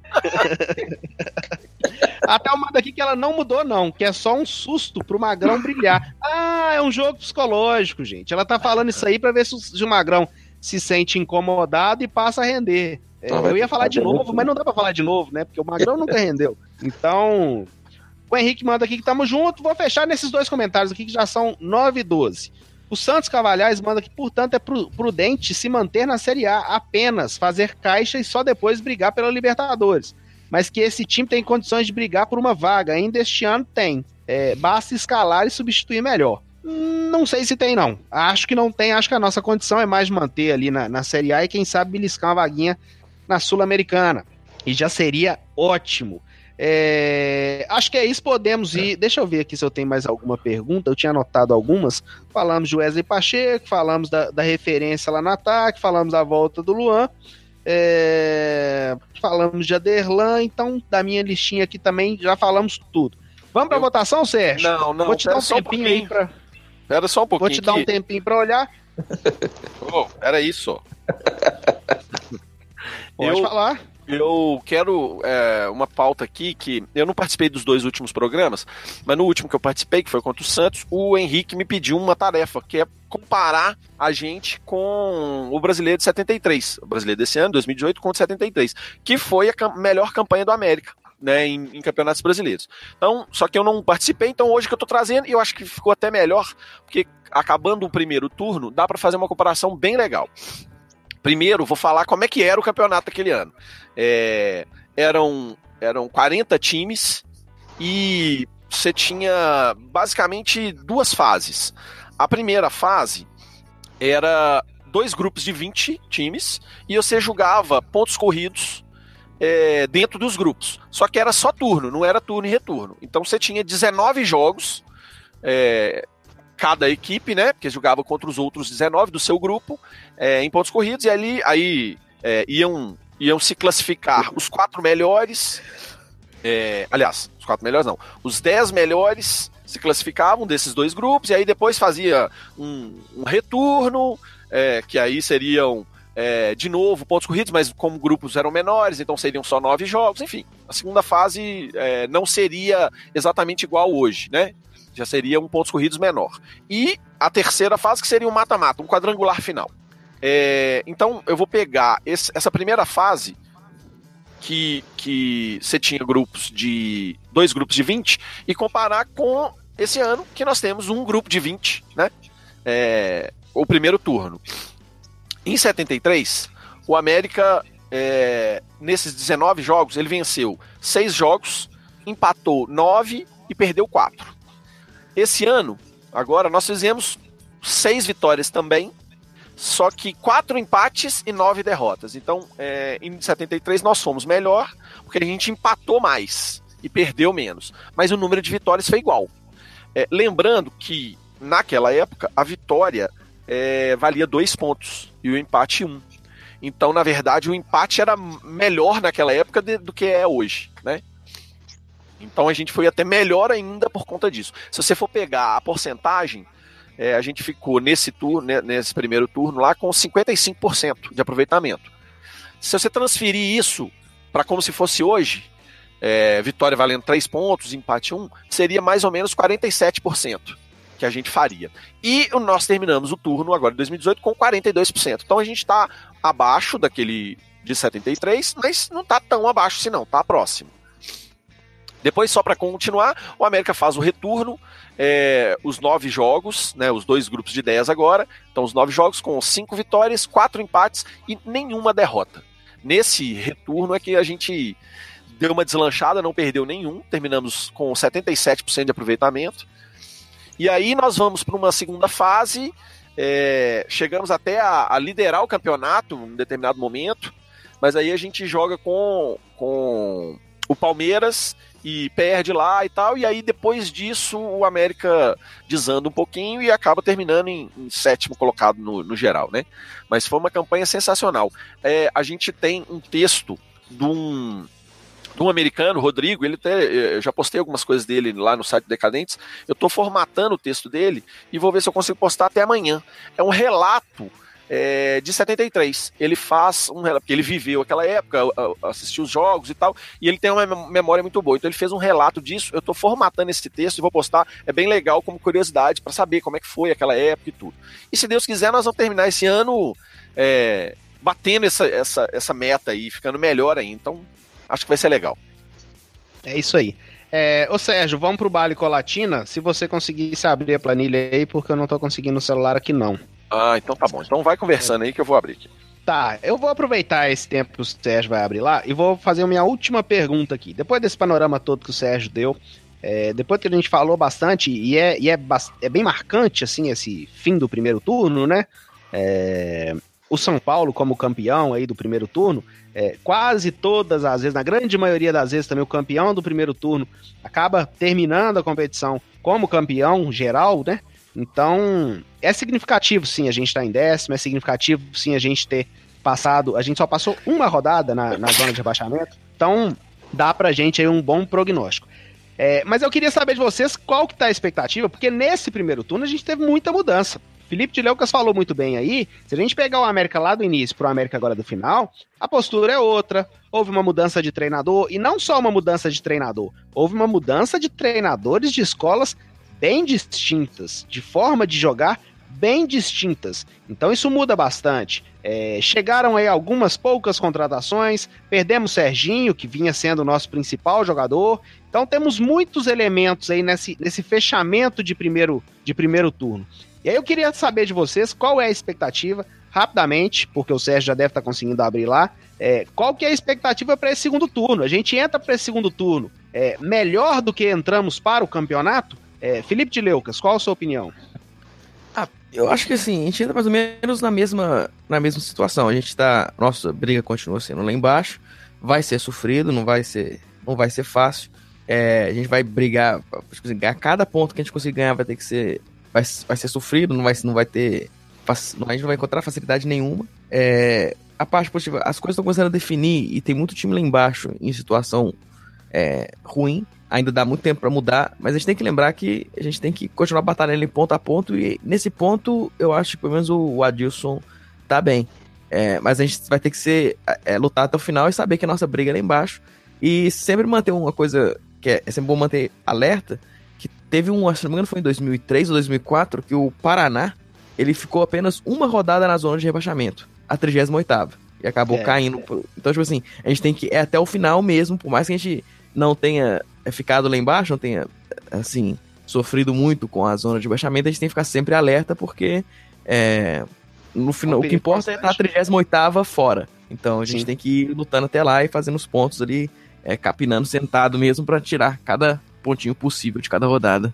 Até uma daqui que ela não mudou não, que é só um susto pro Magrão brilhar. Ah, é um jogo psicológico, gente. Ela tá falando isso aí pra ver se o Magrão se sente incomodado e passa a render. É, eu ia falar de novo, mas não dá pra falar de novo, né? Porque o Magrão nunca rendeu. Então... O Henrique manda aqui que tamo junto. Vou fechar nesses dois comentários aqui que já são nove e doze. O Santos Cavalhais manda que, portanto, é prudente se manter na Série A apenas, fazer caixa e só depois brigar pela Libertadores. Mas que esse time tem condições de brigar por uma vaga. Ainda este ano tem. É, basta escalar e substituir melhor. Não sei se tem, não. Acho que não tem. Acho que a nossa condição é mais manter ali na, na Série A e quem sabe beliscar uma vaguinha na Sul-Americana. E já seria ótimo. É, acho que é isso, podemos ir. Deixa eu ver aqui se eu tenho mais alguma pergunta. Eu tinha anotado algumas. Falamos de Wesley Pacheco, falamos da, da referência lá no ataque, falamos da volta do Luan, é, falamos de Aderlan. Então, da minha listinha aqui também já falamos tudo. Vamos para a eu... votação, Sérgio? Não, não. Vou te dar um tempinho um aí pra... Pera só um pouquinho. Vou te dar um tempinho para olhar. Oh, era isso. Pode eu... falar. Eu quero é, uma pauta aqui que eu não participei dos dois últimos programas, mas no último que eu participei, que foi contra o Santos, o Henrique me pediu uma tarefa, que é comparar a gente com o brasileiro de setenta e três, o brasileiro desse ano, dois mil e dezoito, contra setenta e três, que foi a cam- melhor campanha do América, né, em, em campeonatos brasileiros. Então, só que eu não participei, então hoje que eu tô trazendo, e eu acho que ficou até melhor, porque acabando o primeiro turno, dá para fazer uma comparação bem legal. Primeiro, vou falar como é que era o campeonato daquele ano. É, eram, eram quarenta times e você tinha basicamente duas fases. A primeira fase era dois grupos de vinte times e você jogava pontos corridos é, dentro dos grupos. Só que era só turno, não era turno e retorno. Então você tinha dezenove jogos, é, cada equipe, né? Porque jogava contra os outros dezenove do seu grupo, é, em pontos corridos, e ali aí, é, iam, iam se classificar os quatro melhores, é, aliás, os quatro melhores não, os dez melhores se classificavam desses dois grupos, e aí depois fazia um, um retorno, é, que aí seriam é, de novo pontos corridos, mas como grupos eram menores, então seriam só nove jogos, enfim. A segunda fase é, não seria exatamente igual hoje, né? Já seria um pontos corridos menor. E a terceira fase, que seria um mata-mata, um quadrangular final. É, então, eu vou pegar esse, essa primeira fase, que, que você tinha grupos de dois grupos de vinte, e comparar com esse ano, que nós temos um grupo de vinte, né? É, o primeiro turno. Em setenta e três, o América, é, nesses dezenove jogos, ele venceu seis jogos, empatou nove e perdeu quatro. Esse ano, agora, nós fizemos seis vitórias também, só que quatro empates e nove derrotas. Então, é, em setenta e três nós fomos melhor, porque a gente empatou mais e perdeu menos. Mas o número de vitórias foi igual. É, lembrando que, naquela época, a vitória é, valia dois pontos e o empate um. Então, na verdade, o empate era melhor naquela época de, do que é hoje, né? Então a gente foi até melhor ainda por conta disso. Se você for pegar a porcentagem, é, a gente ficou nesse turno, né, nesse primeiro turno lá com cinquenta e cinco por cento de aproveitamento. Se você transferir isso para como se fosse hoje, é, vitória valendo três pontos, empate um, seria mais ou menos quarenta e sete por cento que a gente faria. E nós terminamos o turno agora de dois mil e dezoito com quarenta e dois por cento. Então a gente está abaixo daquele de setenta e três, mas não está tão abaixo assim não, está próximo. Depois, só para continuar, o América faz o retorno, é, os nove jogos, né, os dois grupos de dez agora, então os nove jogos com cinco vitórias, quatro empates e nenhuma derrota. Nesse retorno é que a gente deu uma deslanchada, não perdeu nenhum, terminamos com setenta e sete por cento de aproveitamento. E aí nós vamos para uma segunda fase, é, chegamos até a, a liderar o campeonato em um determinado momento, mas aí a gente joga com, com o Palmeiras e perde lá e tal, e aí depois disso o América desanda um pouquinho e acaba terminando em, em sétimo colocado no, no geral, né? Mas foi uma campanha sensacional. É, a gente tem um texto de um, de um americano, Rodrigo, ele até, eu já postei algumas coisas dele lá no site Decadentes, eu tô formatando o texto dele e vou ver se eu consigo postar até amanhã. É um relato É, de setenta e três, ele faz um relato, porque ele viveu aquela época, assistiu os jogos e tal, e ele tem uma memória muito boa, então ele fez um relato disso, eu estou formatando esse texto e vou postar, é bem legal como curiosidade, para saber como é que foi aquela época e tudo. E se Deus quiser, nós vamos terminar esse ano é, batendo essa, essa, essa meta aí, ficando melhor aí, então acho que vai ser legal. É isso aí. É, ô Sérgio, vamos pro Bale Colatina, se você conseguisse abrir a planilha aí, porque eu não tô conseguindo no celular aqui não. Ah, então tá bom. Então vai conversando aí que eu vou abrir aqui. Tá, eu vou aproveitar esse tempo que o Sérgio vai abrir lá e vou fazer a minha última pergunta aqui. Depois desse panorama todo que o Sérgio deu, é, depois que a gente falou bastante, e, é, e é, é bem marcante, assim, esse fim do primeiro turno, né? É, o São Paulo como campeão aí do primeiro turno, é, quase todas as vezes, na grande maioria das vezes também, o campeão do primeiro turno acaba terminando a competição como campeão geral, né? Então, é significativo sim a gente estar em décimo, é significativo sim a gente ter passado, a gente só passou uma rodada na, na zona de rebaixamento, então dá pra gente aí um bom prognóstico. É, mas eu queria saber de vocês qual que tá a expectativa, porque nesse primeiro turno a gente teve muita mudança. Felipe de Leucas falou muito bem aí, se a gente pegar o América lá do início pro América agora do final, a postura é outra, houve uma mudança de treinador, e não só uma mudança de treinador, houve uma mudança de treinadores de escolas bem distintas, de forma de jogar bem distintas. Então isso muda bastante. É, chegaram aí algumas poucas contratações, perdemos Serginho, que vinha sendo o nosso principal jogador. Então temos muitos elementos aí nesse, nesse fechamento de primeiro, de primeiro turno. E aí eu queria saber de vocês qual é a expectativa, rapidamente, porque o Sérgio já deve estar conseguindo abrir lá, é, qual que é a expectativa para esse segundo turno? A gente entra para esse segundo turno é, melhor do que entramos para o campeonato? É, Felipe de Leucas, qual a sua opinião? Ah, eu acho que assim, a gente entra mais ou menos na mesma, na mesma situação. A gente tá. Nossa briga continua sendo lá embaixo. Vai ser sofrido, não vai ser, não vai ser fácil. É, a gente vai brigar. Tipo assim, ganhar cada ponto que a gente conseguir ganhar vai ter que ser. Vai, vai ser sofrido, não vai, não vai ter. A gente não vai encontrar facilidade nenhuma. É, a parte positiva, as coisas estão começando a definir e tem muito time lá embaixo em situação é, ruim. Ainda dá muito tempo pra mudar, mas a gente tem que lembrar que a gente tem que continuar batalhando em ponto a ponto, e nesse ponto eu acho que pelo menos o Adilson tá bem. É, mas a gente vai ter que ser, é, lutar até o final e saber que a nossa briga é lá embaixo, e sempre manter uma coisa que é, é sempre bom manter alerta, que teve um, se não me engano foi em dois mil e três ou dois mil e quatro, que o Paraná, ele ficou apenas uma rodada na zona de rebaixamento, a trigésima oitava, e acabou é, caindo. É. Então, tipo assim, a gente tem que ir até o final mesmo, por mais que a gente não tenha ficado lá embaixo, não tenha, assim, sofrido muito com a zona de rebaixamento, a gente tem que ficar sempre alerta, porque é, no final, o que importa é estar a trigésima oitava fora. Então a gente Sim. tem que ir lutando até lá e fazendo os pontos ali, é, capinando sentado mesmo para tirar cada pontinho possível de cada rodada.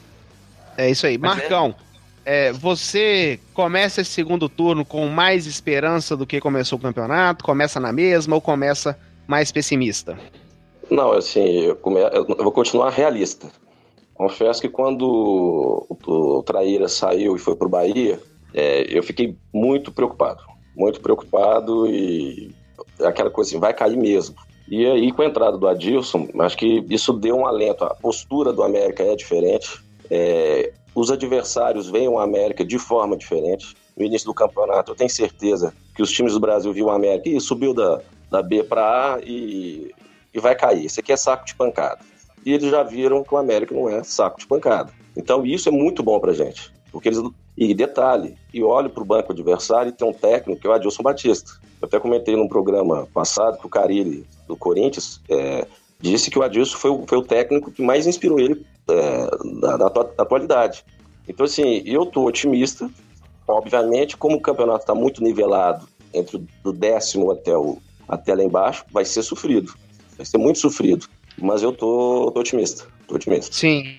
É isso aí. Mas Marcão, é... É, você começa esse segundo turno com mais esperança do que começou o campeonato? Começa na mesma ou começa mais pessimista? Não, assim, eu, come... eu vou continuar realista. Confesso que quando o, o Traíra saiu e foi pro Bahia, é, eu fiquei muito preocupado. Muito preocupado e aquela coisa assim, vai cair mesmo. E aí, com a entrada do Adilson, acho que isso deu um alento. A postura do América é diferente. É, os adversários veem o América de forma diferente. No início do campeonato, eu tenho certeza que os times do Brasil viram o América e subiu da, da B para A e... e vai cair. Esse aqui é saco de pancada. E eles já viram que o América não é saco de pancada. Então isso é muito bom pra gente. Porque eles... E detalhe, e olho pro banco adversário e tem um técnico que é o Adilson Batista. Eu até comentei num programa passado que o Carille, do Corinthians, é, disse que o Adilson foi o, foi o técnico que mais inspirou ele é, na, na, na atualidade. Então assim, eu tô otimista. Obviamente, como o campeonato está muito nivelado entre o do décimo até, o, até lá embaixo, vai ser sofrido. Vai ser muito sofrido, mas eu tô, tô otimista, tô otimista. Sim.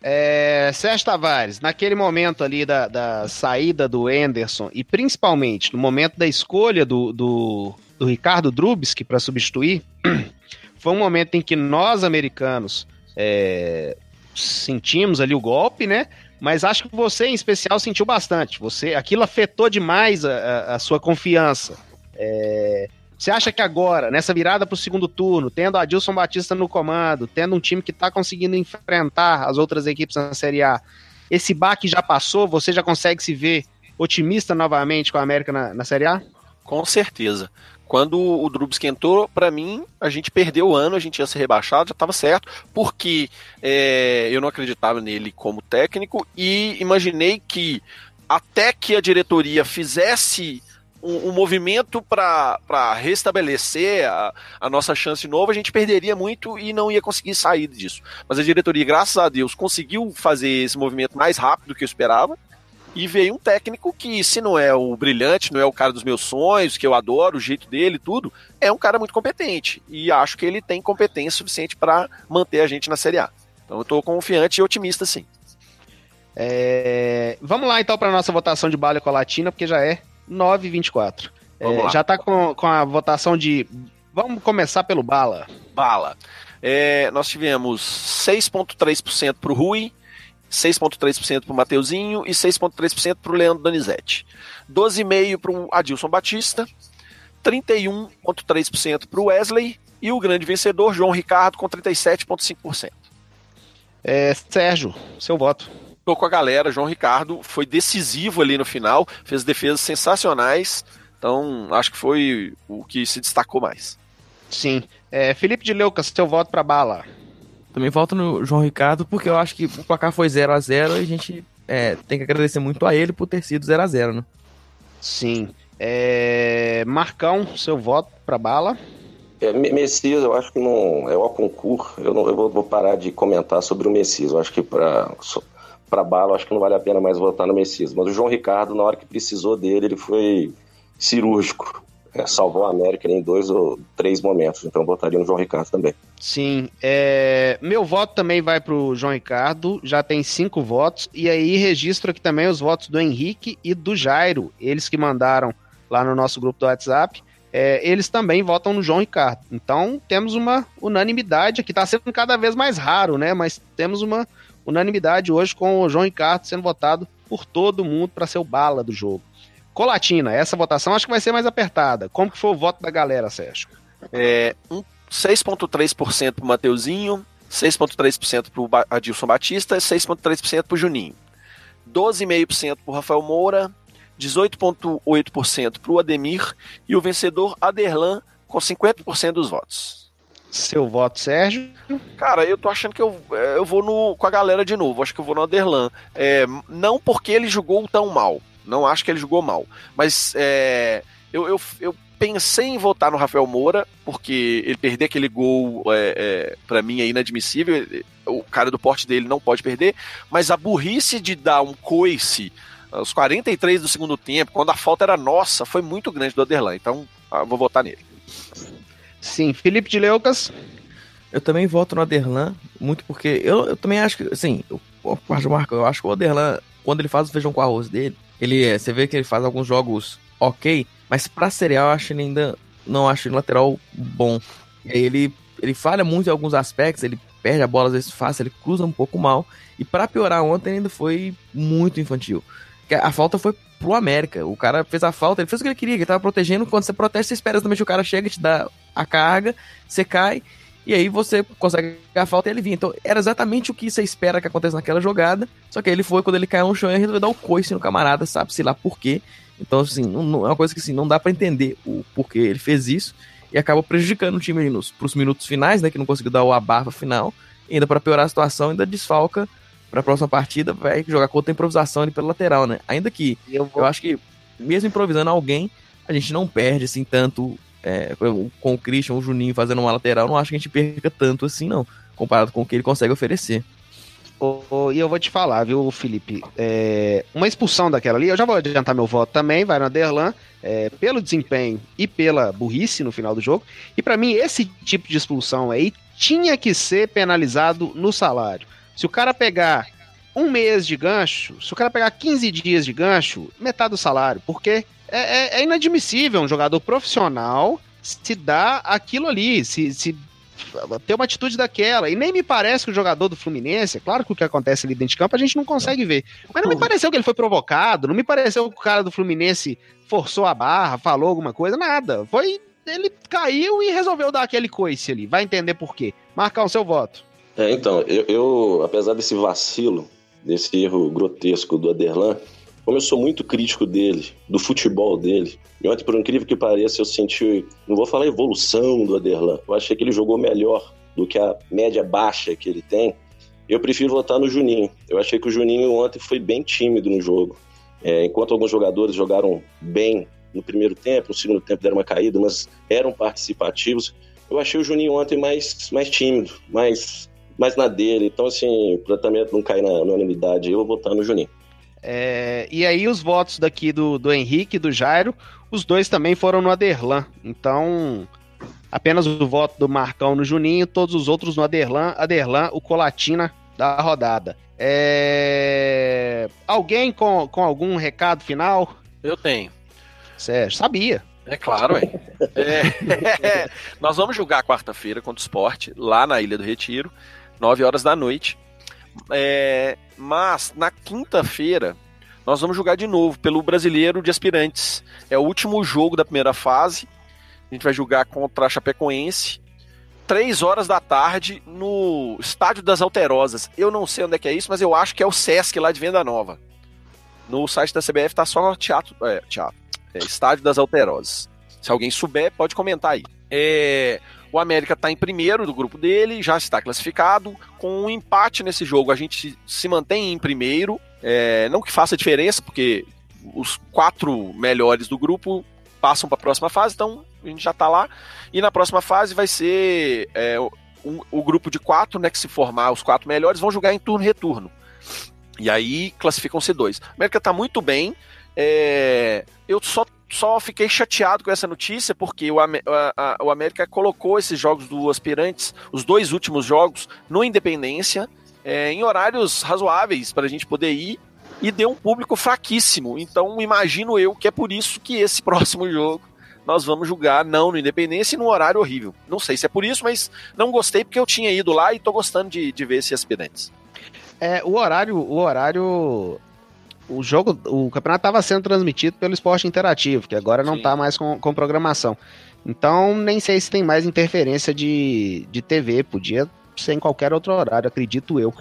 É, Sérgio Tavares, naquele momento ali da, da saída do Anderson e principalmente no momento da escolha do, do, do Ricardo Drubsky para substituir, foi um momento em que nós, americanos, é, sentimos ali o golpe, né? Mas acho que você, em especial, sentiu bastante. Você, aquilo afetou demais a, a, a sua confiança. É... Você acha que agora, nessa virada para o segundo turno, tendo Adilson Batista no comando, tendo um time que está conseguindo enfrentar as outras equipes na Série A, esse baque já passou? Você já consegue se ver otimista novamente com a América na, na Série A? Com certeza. Quando o Drubsky entrou, para mim, a gente perdeu o ano, a gente ia ser rebaixado, já estava certo, porque é, eu não acreditava nele como técnico e imaginei que até que a diretoria fizesse um, um movimento para restabelecer a, a nossa chance de novo, a gente perderia muito e não ia conseguir sair disso. Mas a diretoria, graças a Deus, conseguiu fazer esse movimento mais rápido do que eu esperava. E veio um técnico que, se não é o brilhante, não é o cara dos meus sonhos, que eu adoro, o jeito dele e tudo, é um cara muito competente. E acho que ele tem competência suficiente para manter a gente na Série A. Então eu tô confiante e otimista, sim. É... Vamos lá, então, para nossa votação de Bala e Colatina, porque já é nove e vinte e quatro. É, já tá com, com a votação de... Vamos começar pelo Bala. Bala. É, nós tivemos seis vírgula três por cento pro Rui, seis vírgula três por cento pro Mateuzinho e seis vírgula três por cento pro Leandro Donizete. doze vírgula cinco por cento pro Adilson Batista, trinta e um vírgula três por cento pro Wesley e o grande vencedor, João Ricardo, com trinta e sete vírgula cinco por cento. É, Sérgio, seu voto. Tô com a galera, João Ricardo foi decisivo ali no final, fez defesas sensacionais, então acho que foi o que se destacou mais. Sim. É, Felipe de Leucas, seu voto pra Bala. Também voto no João Ricardo, porque eu acho que o placar foi zero a zero e a gente é, tem que agradecer muito a ele por ter sido zero a zero, né? Sim. É, Marcão, seu voto pra Bala. É, Messias, eu acho que não é o concurso. Eu, não, eu vou, vou parar de comentar sobre o Messias. Eu acho que para para Bala, eu acho que não vale a pena mais votar no Messias. Mas o João Ricardo, na hora que precisou dele, ele foi cirúrgico. É, salvou a América em dois ou três momentos. Então eu votaria no João Ricardo também. Sim. É, meu voto também vai pro João Ricardo. Já tem cinco votos. E aí registro aqui também os votos do Henrique e do Jairo. Eles que mandaram lá no nosso grupo do WhatsApp. É, eles também votam no João Ricardo. Então temos uma unanimidade aqui. Tá sendo cada vez mais raro, né? Mas temos uma unanimidade hoje com o João Ricardo sendo votado por todo mundo para ser o Bala do jogo. Colatina, essa votação acho que vai ser mais apertada. Como que foi o voto da galera, Sérgio? É, um, seis vírgula três por cento pro Mateuzinho, seis vírgula três por cento pro Adilson Batista e seis vírgula três por cento pro Juninho. doze vírgula cinco por cento pro Rafael Moura, dezoito vírgula oito por cento pro Ademir e o vencedor Aderlan com cinquenta por cento dos votos. Seu voto, Sérgio? Cara, eu tô achando que eu, eu vou no, com a galera de novo. Acho que eu vou no Aderlan. É, não porque ele jogou tão mal. Não acho que ele jogou mal. Mas é, eu, eu, eu pensei em votar no Rafael Moura, porque ele perder aquele gol, é, é, pra mim, é inadmissível. O cara do porte dele não pode perder. Mas a burrice de dar um coice aos quarenta e três do segundo tempo, quando a falta era nossa, foi muito grande do Aderlan. Então, eu vou votar nele. Sim. Felipe de Leucas? Eu também voto no Aderlan, muito porque eu, eu também acho que, assim, eu, eu acho que o Aderlan, quando ele faz o feijão com arroz dele, ele, você vê que ele faz alguns jogos ok, mas pra cereal eu acho ele ainda, não acho ele lateral bom. E aí ele, ele falha muito em alguns aspectos, ele perde a bola às vezes fácil, ele cruza um pouco mal, e pra piorar ontem ainda foi muito infantil. A falta foi pro América, o cara fez a falta, ele fez o que ele queria, que ele tava protegendo, quando você protege, você espera exatamente o cara chega, te dá a carga, você cai, e aí você consegue a falta e ele vinha. Então era exatamente o que você espera que aconteça naquela jogada, só que aí ele foi, quando ele caiu no chão, ele resolveu dar o coice no camarada, sabe-se lá por quê. Então assim, não, não, é uma coisa que assim, não dá pra entender o porquê ele fez isso, e acaba prejudicando o time ali nos, pros minutos finais, né, que não conseguiu dar o abarba final, e ainda pra piorar a situação, ainda desfalca pra próxima partida, vai jogar com outra improvisação ali pela lateral, né. Ainda que eu, vou... eu acho que mesmo improvisando alguém, a gente não perde assim tanto. É, com o Christian, o Juninho fazendo uma lateral, não acho que a gente perca tanto assim, não, comparado com o que ele consegue oferecer. Oh, oh, e eu vou te falar, viu, Felipe, é, uma expulsão daquela ali, eu já vou adiantar meu voto também, vai no Aderlan, é, pelo desempenho e pela burrice no final do jogo, e pra mim esse tipo de expulsão aí tinha que ser penalizado no salário. Se o cara pegar um mês de gancho, se o cara pegar quinze dias de gancho, metade do salário, porque é, é, é inadmissível um jogador profissional se dar aquilo ali, se, se ter uma atitude daquela, e nem me parece que o jogador do Fluminense, é claro que o que acontece ali dentro de campo a gente não consegue ver, mas não me pareceu que ele foi provocado, não me pareceu que o cara do Fluminense forçou a barra, falou alguma coisa, nada, foi, ele caiu e resolveu dar aquele coice ali, vai entender por quê. Marcar o seu voto. É, então, eu, eu, apesar desse vacilo, desse erro grotesco do Aderlan, como eu sou muito crítico dele, do futebol dele, e ontem, por incrível que pareça, eu senti, não vou falar evolução do Aderlan, eu achei que ele jogou melhor do que a média baixa que ele tem. Eu prefiro votar no Juninho. Eu achei que o Juninho ontem foi bem tímido no jogo. É, enquanto alguns jogadores jogaram bem no primeiro tempo, no segundo tempo deram uma caída, mas eram participativos. Eu achei o Juninho ontem mais, mais tímido, mais, mais na dele. Então, assim, para também não cair na, na unanimidade, eu vou votar no Juninho. É, e aí os votos daqui do, do Henrique e do Jairo, os dois também foram no Aderlan. Então, apenas o voto do Marcão no Juninho, todos os outros no Aderlan. Aderlan, o Colatina da rodada. É... Alguém com, com algum recado final? Eu tenho. Sérgio, sabia. É claro, hein? É, nós vamos jogar quarta-feira contra o Sport, lá na Ilha do Retiro, nove horas da noite. É, mas, na quinta-feira, nós vamos jogar de novo pelo Brasileiro de Aspirantes. É o último jogo da primeira fase. A gente vai jogar contra a Chapecoense. Três horas da tarde no Estádio das Alterosas. Eu não sei onde é que é isso, mas eu acho que é o Sesc lá de Venda Nova. No site da C B F tá só teatro, é, teatro, é, Estádio das Alterosas. Se alguém souber, pode comentar aí. É, o América tá em primeiro do grupo dele, já está classificado. Com um empate nesse jogo, a gente se mantém em primeiro. É, não que faça diferença, porque os quatro melhores do grupo passam para a próxima fase, então a gente já está lá. E na próxima fase vai ser é, o, o grupo de quatro, né, que se formar os quatro melhores, vão jogar em turno-retorno. E aí classificam-se dois. A América está muito bem. É, eu só, só fiquei chateado com essa notícia, porque o, a, a, o América colocou esses jogos do Aspirantes, os dois últimos jogos, no Independência, é, em horários razoáveis para a gente poder ir, e deu um público fraquíssimo. Então imagino eu que é por isso que esse próximo jogo nós vamos jogar não no Independência e num horário horrível. Não sei se é por isso, mas não gostei porque eu tinha ido lá e tô gostando de, de ver esses Aspirantes. É, o horário, o horário, o jogo, o campeonato estava sendo transmitido pelo Esporte Interativo, que agora não está mais com, com programação. Então nem sei se tem mais interferência de, de T V, podia ser em qualquer outro horário, acredito eu.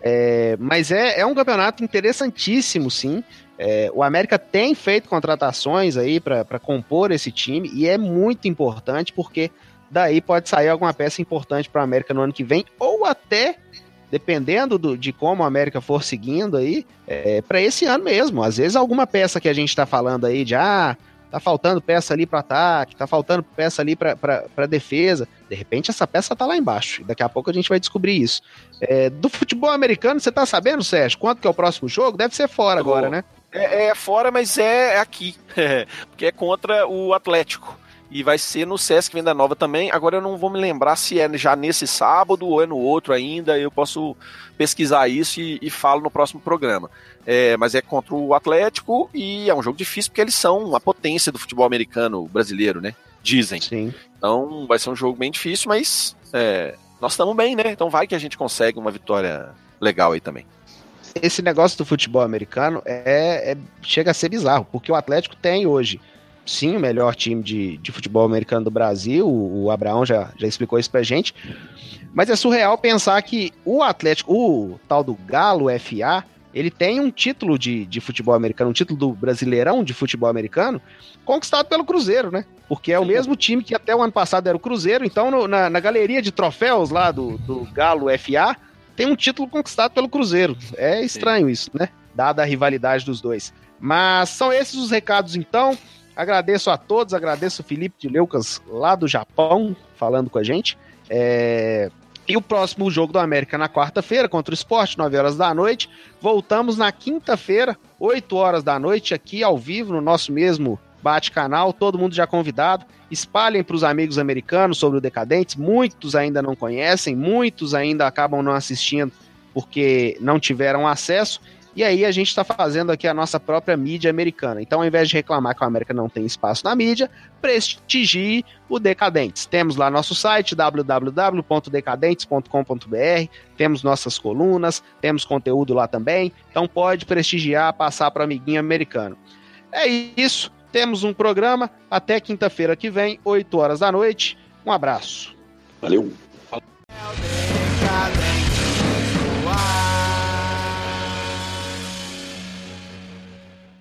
É, mas é, é um campeonato interessantíssimo, sim. É, o América tem feito contratações aí para compor esse time e é muito importante porque daí pode sair alguma peça importante para o América no ano que vem ou até, dependendo do, de como a América for seguindo aí, é, para esse ano mesmo. Às vezes alguma peça que a gente está falando aí de ah, tá faltando peça ali para ataque, tá faltando peça ali para defesa. De repente essa peça tá lá embaixo. Daqui a pouco a gente vai descobrir isso. É, do futebol americano, você tá sabendo, Sérgio, quanto que é o próximo jogo? Deve ser fora agora, né? É, é fora, mas é aqui. Porque é contra o Atlético. E vai ser no Sesc Venda Nova também. Agora eu não vou me lembrar se é já nesse sábado ou é no outro ainda. Eu posso pesquisar isso e, e falo no próximo programa. É, mas é contra o Atlético e é um jogo difícil porque eles são uma potência do futebol americano brasileiro, né? Dizem. Sim. Então vai ser um jogo bem difícil, mas é, nós estamos bem, né? Então vai que a gente consegue uma vitória legal aí também. Esse negócio do futebol americano é, é, chega a ser bizarro, porque o Atlético tem hoje, sim, o melhor time de, de futebol americano do Brasil, o, o Abraão já, já explicou isso pra gente, mas é surreal pensar que o Atlético, o tal do Galo F A, ele tem um título de, de futebol americano, um título do Brasileirão de futebol americano, conquistado pelo Cruzeiro, né? Porque é o mesmo time que até o ano passado era o Cruzeiro, então no, na, na galeria de troféus lá do, do Galo F A, tem um título conquistado pelo Cruzeiro. É estranho Sim. isso, né? Dada a rivalidade dos dois. Mas são esses os recados, então. Agradeço a todos, agradeço o Felipe de Leucas, lá do Japão, falando com a gente. É... E o próximo jogo do América na quarta-feira, contra o Sport, nove horas da noite. Voltamos na quinta-feira, oito horas da noite, aqui ao vivo, no nosso mesmo bate-canal. Todo mundo já convidado. Espalhem para os amigos americanos sobre o Decadentes. Muitos ainda não conhecem, muitos ainda acabam não assistindo porque não tiveram acesso. E aí a gente está fazendo aqui a nossa própria mídia americana. Então, ao invés de reclamar que a América não tem espaço na mídia, prestigie o Decadentes. Temos lá nosso site, w w w ponto decadentes ponto com ponto b r, temos nossas colunas, temos conteúdo lá também. Então pode prestigiar, passar para o amiguinho americano. É isso. Temos um programa até quinta-feira que vem, oito horas da noite. Um abraço. Valeu. Valeu.